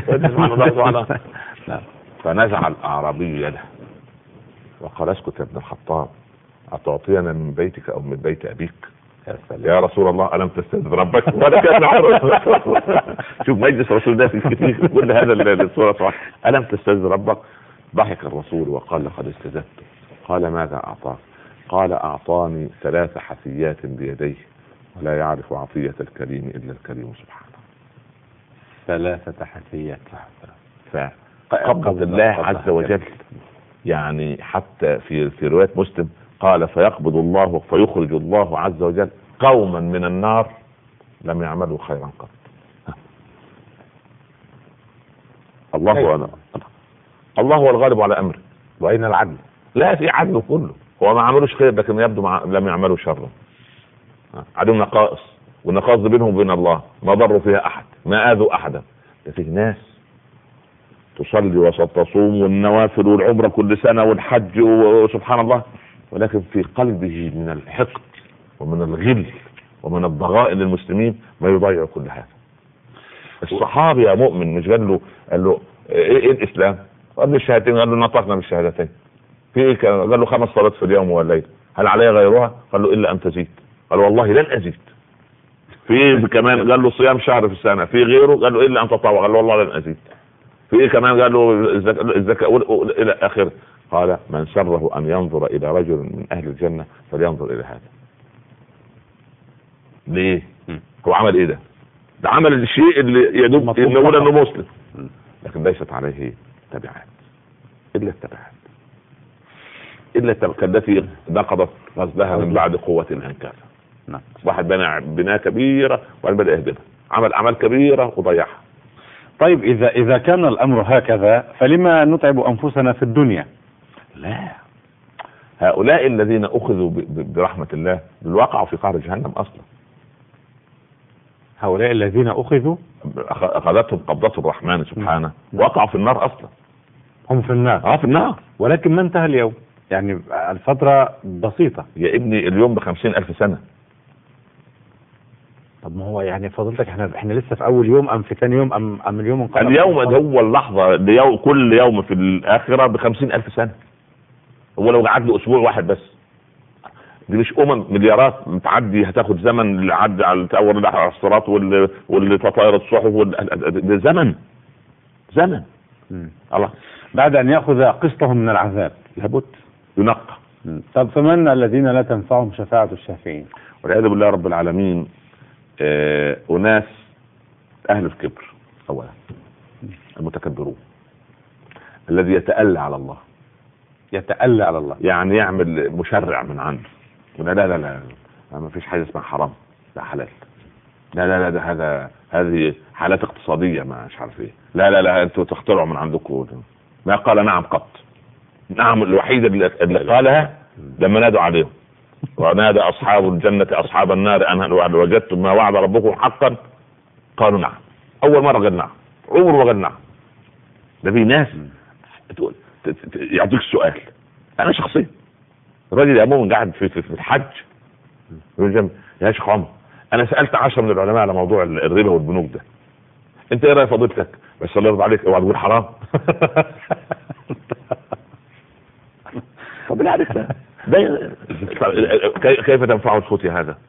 فنزع الأعرابي يده وقال اسكت يا ابن الخطاب أتعطينا من بيتك أو من بيت أبيك؟ يا رسول الله ألم تستجد ربك؟ ولا كان شوف مجلس رسول الله في كل هذا الصورة صح. ألم تستجد ربك؟ ضحك الرسول وقال لقد استزدت. قال ماذا أعطاك؟ قال أعطاني 3 حثيات بيديه ولا يعرف عطية الكريم إلا الكريم سبحانه. 3 حثيات. فقبض الله عز وجل يعني حتى في رواية مسلم قال فيقبض الله فيخرج الله عز وجل قوما من النار لم يعملوا خيرا قط. الله هو الغالب على أمره. وأين العدل؟ لا في عدل كله. هو ما عملوش خير لكن يبدو لم يعملوا شرا. عندهم نقائص والنقائص بينهم وبين الله ما ضروا فيها أحد ما آذوا أحدا. في ناس تصلي وتصوم والنوافل والعمرة كل سنة والحج وسبحان الله ولكن في قلبه من الحقد ومن الغل ومن الضغائن للمسلمين ما يضيع كل هذا. الصحابي يا مؤمن مش قال له ايه الاسلام؟ قال له الشهادتين. قال له نطقنا بالشهادتين. في ايه؟ قال له 5 صلوات في اليوم والليل. هل علي غيرها؟ قال له الا ان تزيد. قال والله لن ازيد. في كمان قال له صيام شهر في السنه. في غيره قال له الا ان تطوع. قال له والله لن ازيد. في ايه كمان؟ قال له الزكاه الى اخره. قال من سره ان ينظر الى رجل من اهل الجنه فلينظر الى هذا. ليه؟ هو عمل ايه ده عمل الشيء اللي يدوب نقول انه مسلم لكن ليست عليه تبعات الا التبعات التي نقضت غزلها من بعد قوة انكافة. واحد بنى بناء كبيرة وبعدين بدأ يهدمها. عمل اعمال كبيرة وضيعها. طيب اذا كان الامر هكذا فلما نتعب انفسنا في الدنيا؟ لا هؤلاء الذين اخذوا برحمة الله بالواقع في قعر جهنم اصلا. هؤلاء الذين اخذتهم قبضة الرحمن سبحانه وقعوا في النار اصلا. هم في النار. في النار. ولكن ما انتهى اليوم يعني الفترة بسيطة يا ابني اليوم ب50,000 سنة. طب ما هو يعني فضلتك احنا لسه في اول يوم ام في ثاني يوم ام اليوم انقلب؟ اليوم هو اللحظة كل يوم في الاخرة ب50,000 سنة. هو لو قعد له اسبوع واحد بس دي مش مليارات متعدي، هتاخد زمن اللي عدى على اول على الصراط واللي تطاير الصحف ده زمن. الله بعد ان ياخذ قسطهم من العذاب لابد ينقى. طب فمن الذين لا تنفعهم شفاعة الشافعين؟ والعياذ بالله رب العالمين. أناس أهل الكبر أولا، المتكبرون، الذي يتألى على الله. يتألى على الله يعني يعمل مشرع من عنده، لا لا لا لا ما فيش حاجة اسمها حرام، ده حلال، لا لا لا ده هذه حالات اقتصادية مش عارف ايه، لا لا لا انتوا تخترعوا من عندكم. ما قال نعم قط. نعم الوحيدة اللي قالها لما نادوا عليهم، ونادى أصحاب الجنة أصحاب النار أن وجدتم ما وعد ربكم حقا قالوا نعم. أول مرة قال نعم، عمره قال نعم. ده في ناس يعطيك السؤال. أنا شخصيا الراجل يا مؤمن قاعد في الحج يقول يا شيخ عمر أنا سألت 10 من العلماء على موضوع الربا والبنوك ده، أنت إيه رأي فضيلتك؟ بس الله يرضى عليك اوعى تقول حرام. طب بالله كيف تنفعه الفتي هذا؟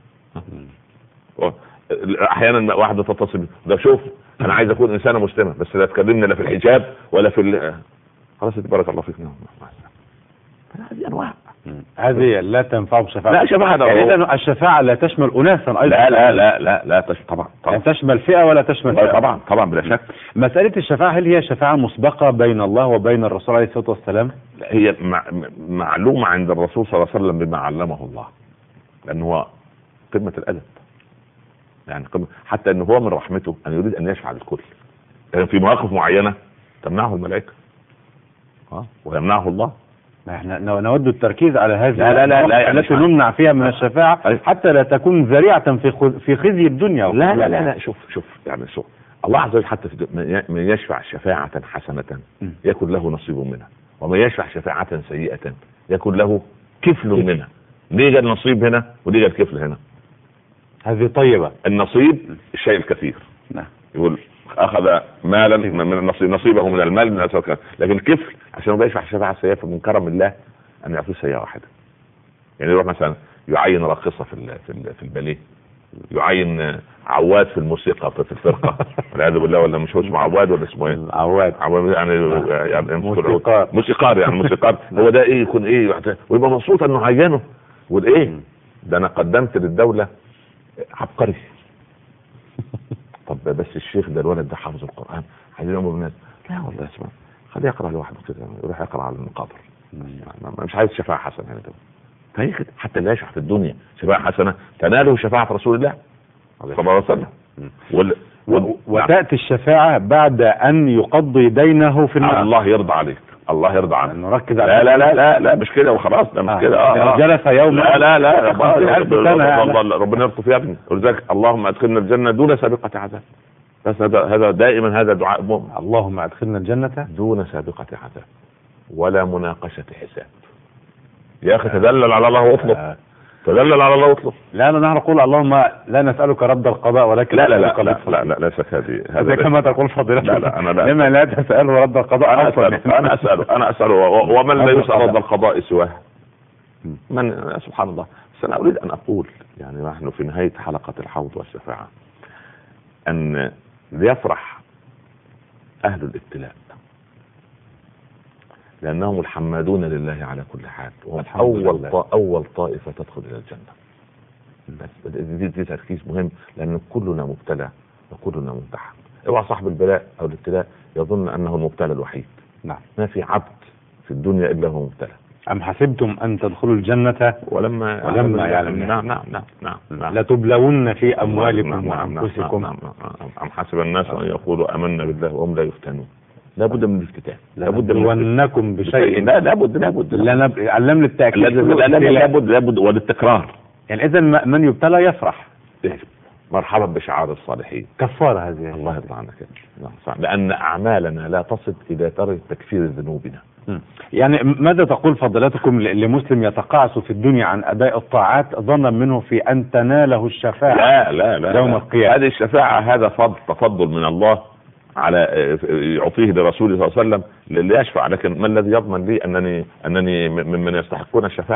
احيانا واحده تتصل ده شوف انا عايز اكون انسانه مسلمه بس لا تكلمني لا في الحجاب ولا في خلاص بارك الله فيك. هذه انواع، هذه لا تنفع بشفاعة. لا شفاعة يعني اذا الشفاعة لا تشمل اناسا ايضا. لا لا لا لا لا طبعا لا تشمل فئة ولا تشمل فئة. طبعا بلا شك. مسألة الشفاعة هل هي شفاعة مسبقة بين الله وبين الرسول عليه الصلاة والسلام؟ هي معلومة عند الرسول صلى الله عليه وسلم بما علمه الله، لأنه هو قمة الأدب، يعني حتى أنه هو من رحمته أن يريد أن يشفع للكل، يعني في مواقف معينة تمنعه الملائكة ويمنعه الله. احنا نود التركيز على هذه لا التي نمنع فيها من الشفاعة حتى لا تكون ذريعة في خزي الدنيا. لا شوف يعني شوف الله عز وجل حتى من يشفع شفاعة حسنة يكون له نصيب منها، ومن يشفع شفاعة سيئة يكون له كفل منها. ليه قال نصيب هنا وليه قال كفل هنا؟ هذه طيبة. النصيب الشيء الكثير، يقول أخذ مالا من نصيبه من المال من أسوأ، لكن الكفل عشان هو يشفع شفاعة سيئة من كرم الله أن يعطيه سيئة واحدة. يعني يروح مثلا يعين راقصة في الباليه، يعين عواد في الموسيقى في الفرقة والعياذ بالله، ولا مش هو اسمه عواد ولا اسمه ايه؟ عواد يعني موسيقار يعني موسيقار. هو ده ايه يكون ايه ويبقى مبسوط انه عينه والايه ده انا قدمت للدولة عبقري. طب بس الشيخ ده الولد ده حافظ القرآن عايزين يامر الناس، لا والله اسمع خليه يقرأ لوحده كده، يروح يقرأ على المقابر، مش عايز شفاعة حسنة يعني ده. فهي حتى لا يشفع في الدنيا شفاعة حسنة تناله شفاعة رسول الله صلى الله عليه وسلم. وتأتي الشفاعة بعد أن يقضي دينه في النار. الله يرضى عليك، الله يرضى عنك. نركز على لا مش كده وخلاص، ده مش كده. جلس يوم لا ربنا يرضى فيه يا ابني. ولذلك اللهم ادخلنا الجنة دون سابقة عذاب. بس هذا دائما هذا دعاء مؤمن. اللهم ادخلنا الجنة دون سابقة عذاب ولا مناقشة حساب. يا اخي تدلل على الله واطلب، تدلل على الله واطلب. لا نحن نقول اللهم لا نسألك رد القضاء ولكن لا ليست هذه كما تقول فضيلة. لا انا لا لما لا تسأله رد القضاء. انا اسأله ومن لا يسأل رد القضاء سواه من سبحان الله. بس انا اريد ان اقول يعني نحن في نهاية حلقة الحوض والشفاعة ان ليفرح اهل الابتلاء لأنهم الحمادون لله على كل حال، وهم أول طائفة تدخل إلى الجنة. دي تركيز مهم، لأن كلنا مبتلى وكلنا ممتحن. اوعى صاحب البلاء أو الابتلاء يظن أنه المبتلى الوحيد. نعم، ما في عبد في الدنيا إلا هو مبتلى. أم حسبتم أن تدخلوا الجنة ولما يعلم. نعم. لتبلون في أموالكم وأنفسكم. أم حسب الناس أن يقولوا آمنا بالله وهم لا يفتنون. لابد من الافتتاح، لابد ونكم بشيء. لابد علم للتأكيد. لابد وللتكرار. يعني إذا من يبتلى يفرح. مرحبا بشعار الصالحين. كفارة هذه. الله يرضى عنك. لأن أعمالنا لا تصل إلى درجة تكفير ذنوبنا. يعني ماذا تقول فضيلتكم لمسلم يتقاعس في الدنيا عن أداء الطاعات ظنا منه في أن تناله الشفاعة لا يوم القيامة؟ هذه الشفاعة هذا تفضل من الله على يعطيه لرسوله صلى الله عليه وسلم ليشفع، لكن ما الذي يضمن لي أنني ممن يستحقون الشفاعة؟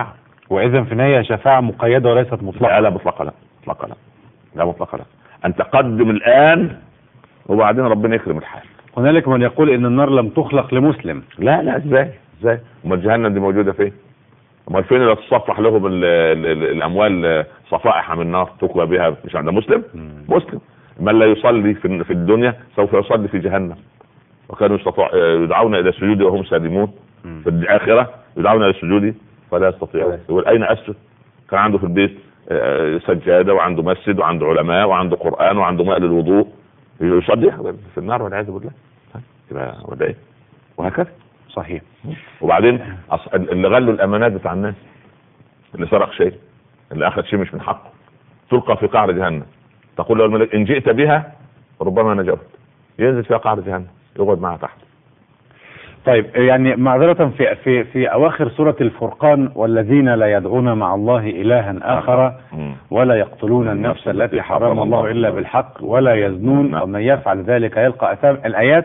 واذا في النهايه شفاعه مقيده وليست مطلقه. لا مطلقه، لا مطلقه، لا مطلقه، لا. ان تقدم الان وبعدين ربنا يكرم الحال. هنالك من يقول ان النار لم تخلق لمسلم. لا ازاي؟ امال جهنم دي موجوده فين؟ امال فين اللي تصفح لهم الاموال صفائح من النار تقوى بها؟ مش عند مسلم؟ مسلم. من لا يصلي في الدنيا سوف يصلي في جهنم. وكانوا يدعون الى السجود وهم سالمون، في الاخره يدعون الى السجود فلا يستطيعون. يقول اين اسجد؟ كان عنده في البيت سجاده وعنده مسجد وعنده علماء وعنده قران وعنده ماء للوضوء، يصلي في النار والعياذ بالله. يبقى ولا ايه؟ وهكذا. صحيح. وبعدين اللي غلوا الامانات بتاع الناس، اللي سرق شيء، اللي اخذ شيء مش من حقه، تلقى في قعر جهنم. تقول له الملك ان جئت بها ربما نجوت. ينزل في قعر جهنم يقعد معها تحت. طيب يعني معذرة في أواخر سورة الفرقان: والذين لا يدعون مع الله إلها آخر ولا يقتلون النفس التي حرم الله إلا بالحق ولا يزنون ومن يفعل ذلك يلقى أثام. الآيات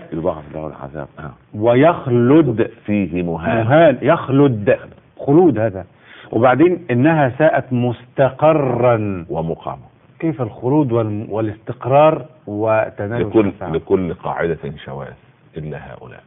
ويخلد فيه مهان. يخلد خلود هذا. وبعدين إنها ساءت مستقرا ومقاما. كيف الخلود والاستقرار وتنال لكل قاعدة شواذ إلا هؤلاء.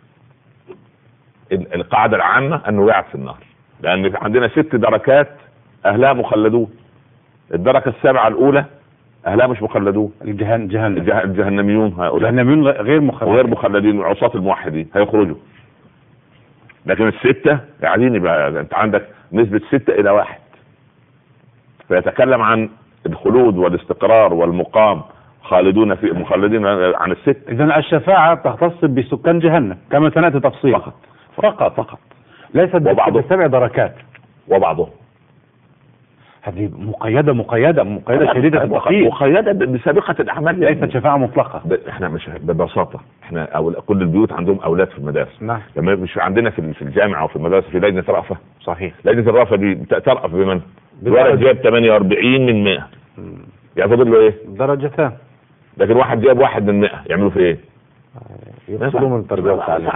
القاعدة العامة أنه وقعت في النار، لأن عندنا 6 دركات أهلها مخلدون. الدركة السابعة الأولى أهلها مش مخلدون، الجهنميون. هؤلاء الجهنميون غير مخلدين، عصاة الموحدين هيخرجوا. لكن 6 قاعدين. يبقى أنت عندك نسبة 6 إلى 1. فيتكلم عن الخلود والاستقرار والمقام، خالدون في مخلدين عن 6. إذن الشفاعة تختص بسكان جهنم كما سنأتي تفصيل. فقط ليست ب7 دركات. وبعضهم هذه مقيدة شديدة التقييد، مقيدة بسابقة الأعمال، ليست شفاعة مطلقة. احنا مش ببساطة، احنا كل البيوت عندهم أولاد في المدارس. نعم. لما مش عندنا في الجامعة أو في المدارس في لجنة رأفة. صحيح. لجنة الرأفة دي ترأف بمن؟ ولد جاب 48 من 100 يعني فاضل له ايه؟ درجتان. لكن واحد جاب 1 من 100 يعملوا في ايه؟ يفصلوا من التربية والتعليم.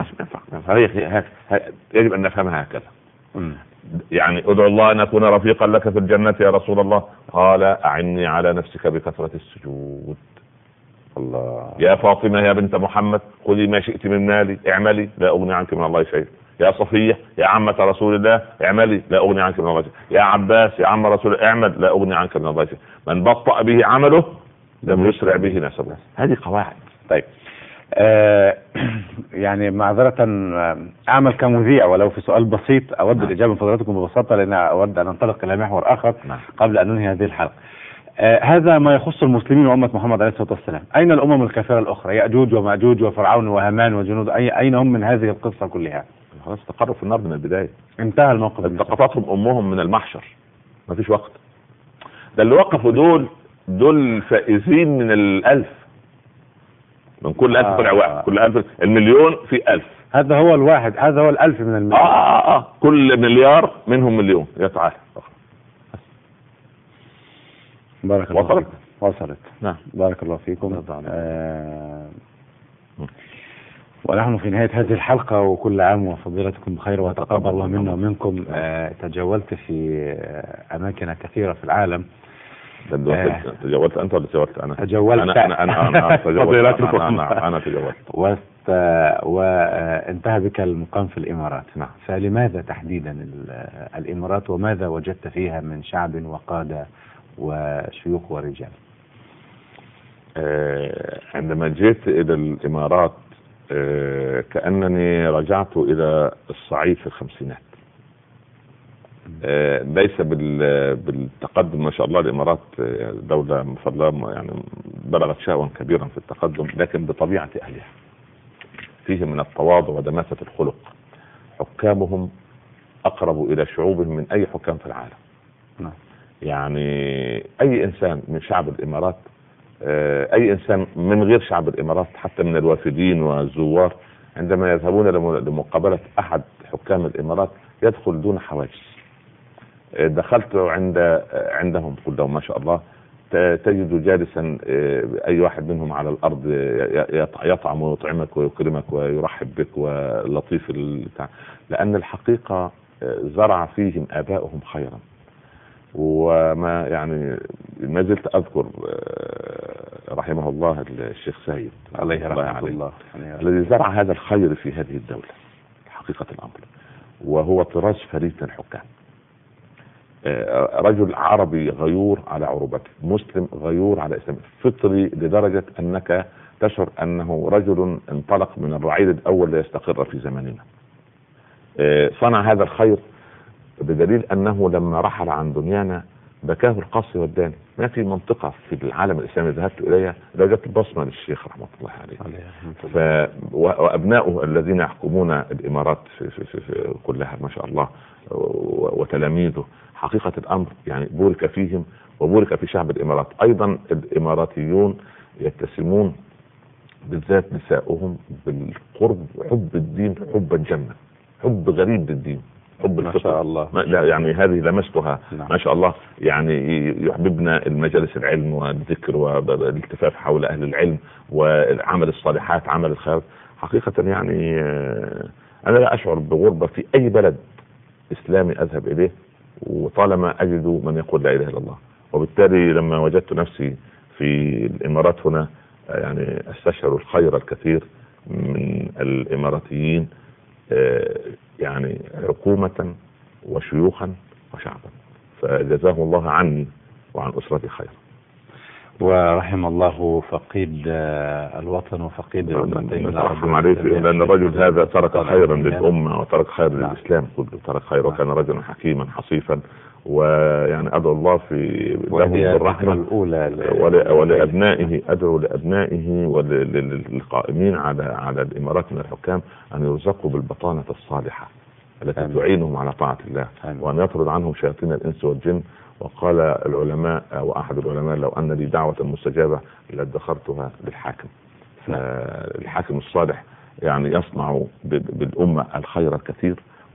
يجب ان نفهمها هكذا. يعني ادعو الله ان اكون رفيقا لك في الجنة يا رسول الله. قال اعني على نفسك بكثرة السجود. الله. يا فاطمة يا بنت محمد خذي ما شئت من مالي اعملي لا اغني عنك من الله شيء. يا صفية يا عمة رسول الله اعملي لا اغني عنك من الله شيء. يا عباس يا عم رسول الله اعمل لا اغني عنك من الله شيء. من بطأ به عمله لم يسرع به نسبه. هذه قواعد. طيب يعني معذرة أعمل كمذيع ولو في سؤال بسيط أود الإجابة من فضلاتكم ببساطة، لأن أود أن أنطلق إلى محور آخر قبل أن ننهي هذه الحلقة. هذا ما يخص المسلمين وأمة محمد عليه الصلاة والسلام. أين الأمم الكافرة الأخرى؟ يأجوج ومأجوج وفرعون وهامان وجنود، أين هم من هذه القصة كلها؟ خلاص استقروا في النار من البداية، انتهى الموقف. التقطتهم أمهم من المحشر، ما فيش وقت. ده اللي وقفوا دول فائزين من 1000. من كل 1000 طلع واحد، كل 1000 المليون في 1000. هذا هو الواحد، هذا هو 1000 من المليون. كل مليار منهم مليون. يا تعالى بارك الله فيكم. وصلت. نعم. بارك الله فيكم. ونحن في نهاية هذه الحلقة وكل عام وفضيلتكم بخير وتقبل الله منا ومنكم. تجولت في أماكن كثيرة في العالم. تجولت أنت ولا تجولت أنا؟ تجولت أنا تجولت. أنا تجولت. وانتهى بك المقام في الإمارات. نعم. فلماذا تحديدا الإمارات وماذا وجدت فيها من شعب وقادة وشيوخ ورجال؟ عندما جئت إلى الإمارات كأنني رجعت إلى الصعيد في الخمسينات. ليس بالتقدم ما شاء الله. الإمارات دولة مفضلة يعني بلغت شأوا كبيرا في التقدم، لكن بطبيعة أهلها فيه من التواضع ودماسة الخلق. حكامهم أقرب إلى شعوبهم من أي حكام في العالم. يعني أي إنسان من شعب الإمارات، أي إنسان من غير شعب الإمارات، حتى من الوافدين والزوار، عندما يذهبون لمقابلة أحد حكام الإمارات يدخل دون حواجز. دخلت عندهم قلت لهم ما شاء الله تجد جالسا أي واحد منهم على الأرض يطعم ويطعمك ويكرمك ويرحب بك ولطيف لأن الحقيقة زرع فيهم آباؤهم خيرا. وما يعني ما زلت أذكر رحمه الله الشيخ سيد عليه رحمة الله الذي زرع هذا الخير في هذه الدولة حقيقة الأمر، وهو طراز فريد الحكام. رجل عربي غيور على عروبته، مسلم غيور على إسلامه، فطري لدرجة أنك تشعر أنه رجل انطلق من الرعيل الأول ليستقر في زماننا. صنع هذا الخير بدليل أنه لما رحل عن دنيانا بكاه القصي والداني. ما في منطقة في العالم الإسلامي ذهبت إليها لوجدت بصمة للشيخ رحمة الله عليه. وأبناؤه الذين يحكمون الإمارات في كلها ما شاء الله، وتلاميذه حقيقة الأمر يعني بورك فيهم وبورك في شعب الإمارات. أيضا الإماراتيون يتسمون بالذات نساؤهم بالقرب وحب الدين، حب الجنة، حب غريب للدين، حب ما شاء الله. يعني هذه لمستها. نعم. ما شاء الله. يعني يحببنا المجالس العلم والذكر والالتفاف حول أهل العلم وعمل الصالحات، عمل الخير. حقيقة يعني أنا لا أشعر بغربة في أي بلد إسلامي أذهب إليه وطالما أجد من يقول لا إله إلا الله. وبالتالي لما وجدت نفسي في الإمارات هنا يعني أستشعر الخير الكثير من الإماراتيين، يعني حكومة وشيوخا وشعبا، فجزاه الله عني وعن أسرتي خير. ورحم الله فقيد الوطن وفقيد الأمتين العربية، لأن الرجل هذا ترك خيرا للأمة وترك خير للإسلام كله، ترك خير وكان رجلا حكيما حصيفا. ويعني أدعو الله في لهم بالرحمة الأولى ولأبنائه، أدعو لأبنائه وللقائمين على الإمارات من الحكام أن يرزقوا بالبطانة الصالحة التي تعينهم على طاعة الله، وأن يطرد عنهم شياطين الإنس والجن. وقال العلماء وأحد العلماء لو أن لي دعوة مستجابة لادخرتها للحاكم. فالحاكم الصالح يعني يصنع بالأمة الخير الكثير.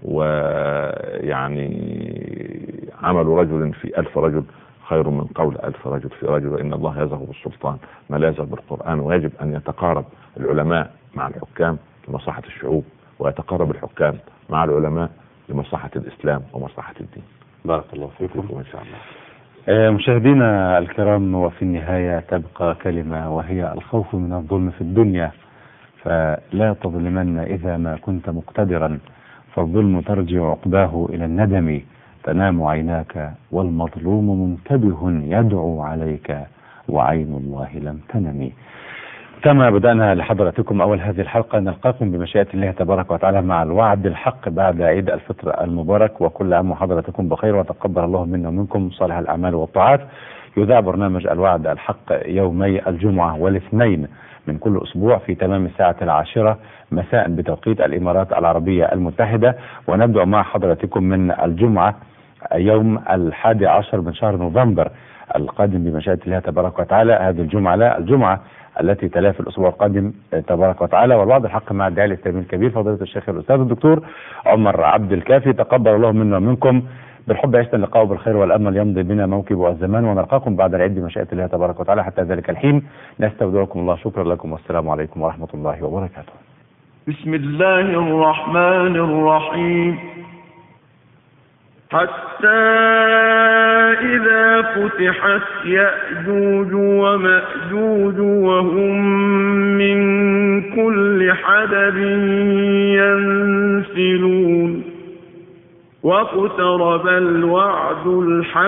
ويعني عمل رجل في 1000 رجل خير من قول 1000 رجل في رجل، وإن الله يزغ بالسلطان ما لا يزغ بالقرآن. ويجب أن يتقارب العلماء مع الحكام لمصلحة الشعوب، ويتقارب الحكام مع العلماء لمصلحة الإسلام ومصلحة الدين. بارك الله فيكم إن شاء الله. مشاهدينا الكرام، وفي النهاية تبقى كلمة وهي الخوف من الظلم في الدنيا، فلا تظلمن إذا ما كنت مقتدرا، فالظلم ترجع عقباه إلى الندم، تنام عيناك والمظلوم منتبه يدعو عليك وعين الله لم تنم. كما بدأنا لحضراتكم أول هذه الحلقة، نلقاكم بمشيئة الله تبارك وتعالى مع الوعد الحق بعد عيد الفطر المبارك، وكل عام وحضراتكم بخير، وتقبل الله منا ومنكم صالح الأعمال والطاعات. يذاع برنامج الوعد الحق يومي الجمعة والاثنين من كل أسبوع في تمام الساعة 10 مساء بتوقيت الإمارات العربية المتحدة، ونبدأ مع حضراتكم من الجمعة يوم 11 من شهر نوفمبر القادم بمشيئة الله تبارك وتعالى. هذه الجمعة لا، الجمعة التي تلاه في الأسبوع القادم تبارك وتعالى. والوعد الحق مع الداعي الإسلامي الكبير فضيلة الشيخ الأستاذ الدكتور عمر عبد الكافي. تقبل الله منا ومنكم، بالحب عشنا اللقاء بالخير والأمل يمضي بنا موكب الزمان، ونلقاكم بعد العيد بمشيئة الله تبارك وتعالى. حتى ذلك الحين نستودعكم الله. شكرا لكم والسلام عليكم ورحمة الله وبركاته. بسم الله الرحمن الرحيم. حتى إذا فتحت يأجوج ومأجوج وهم من كل حدب ينسلون واقترب الوعد الحق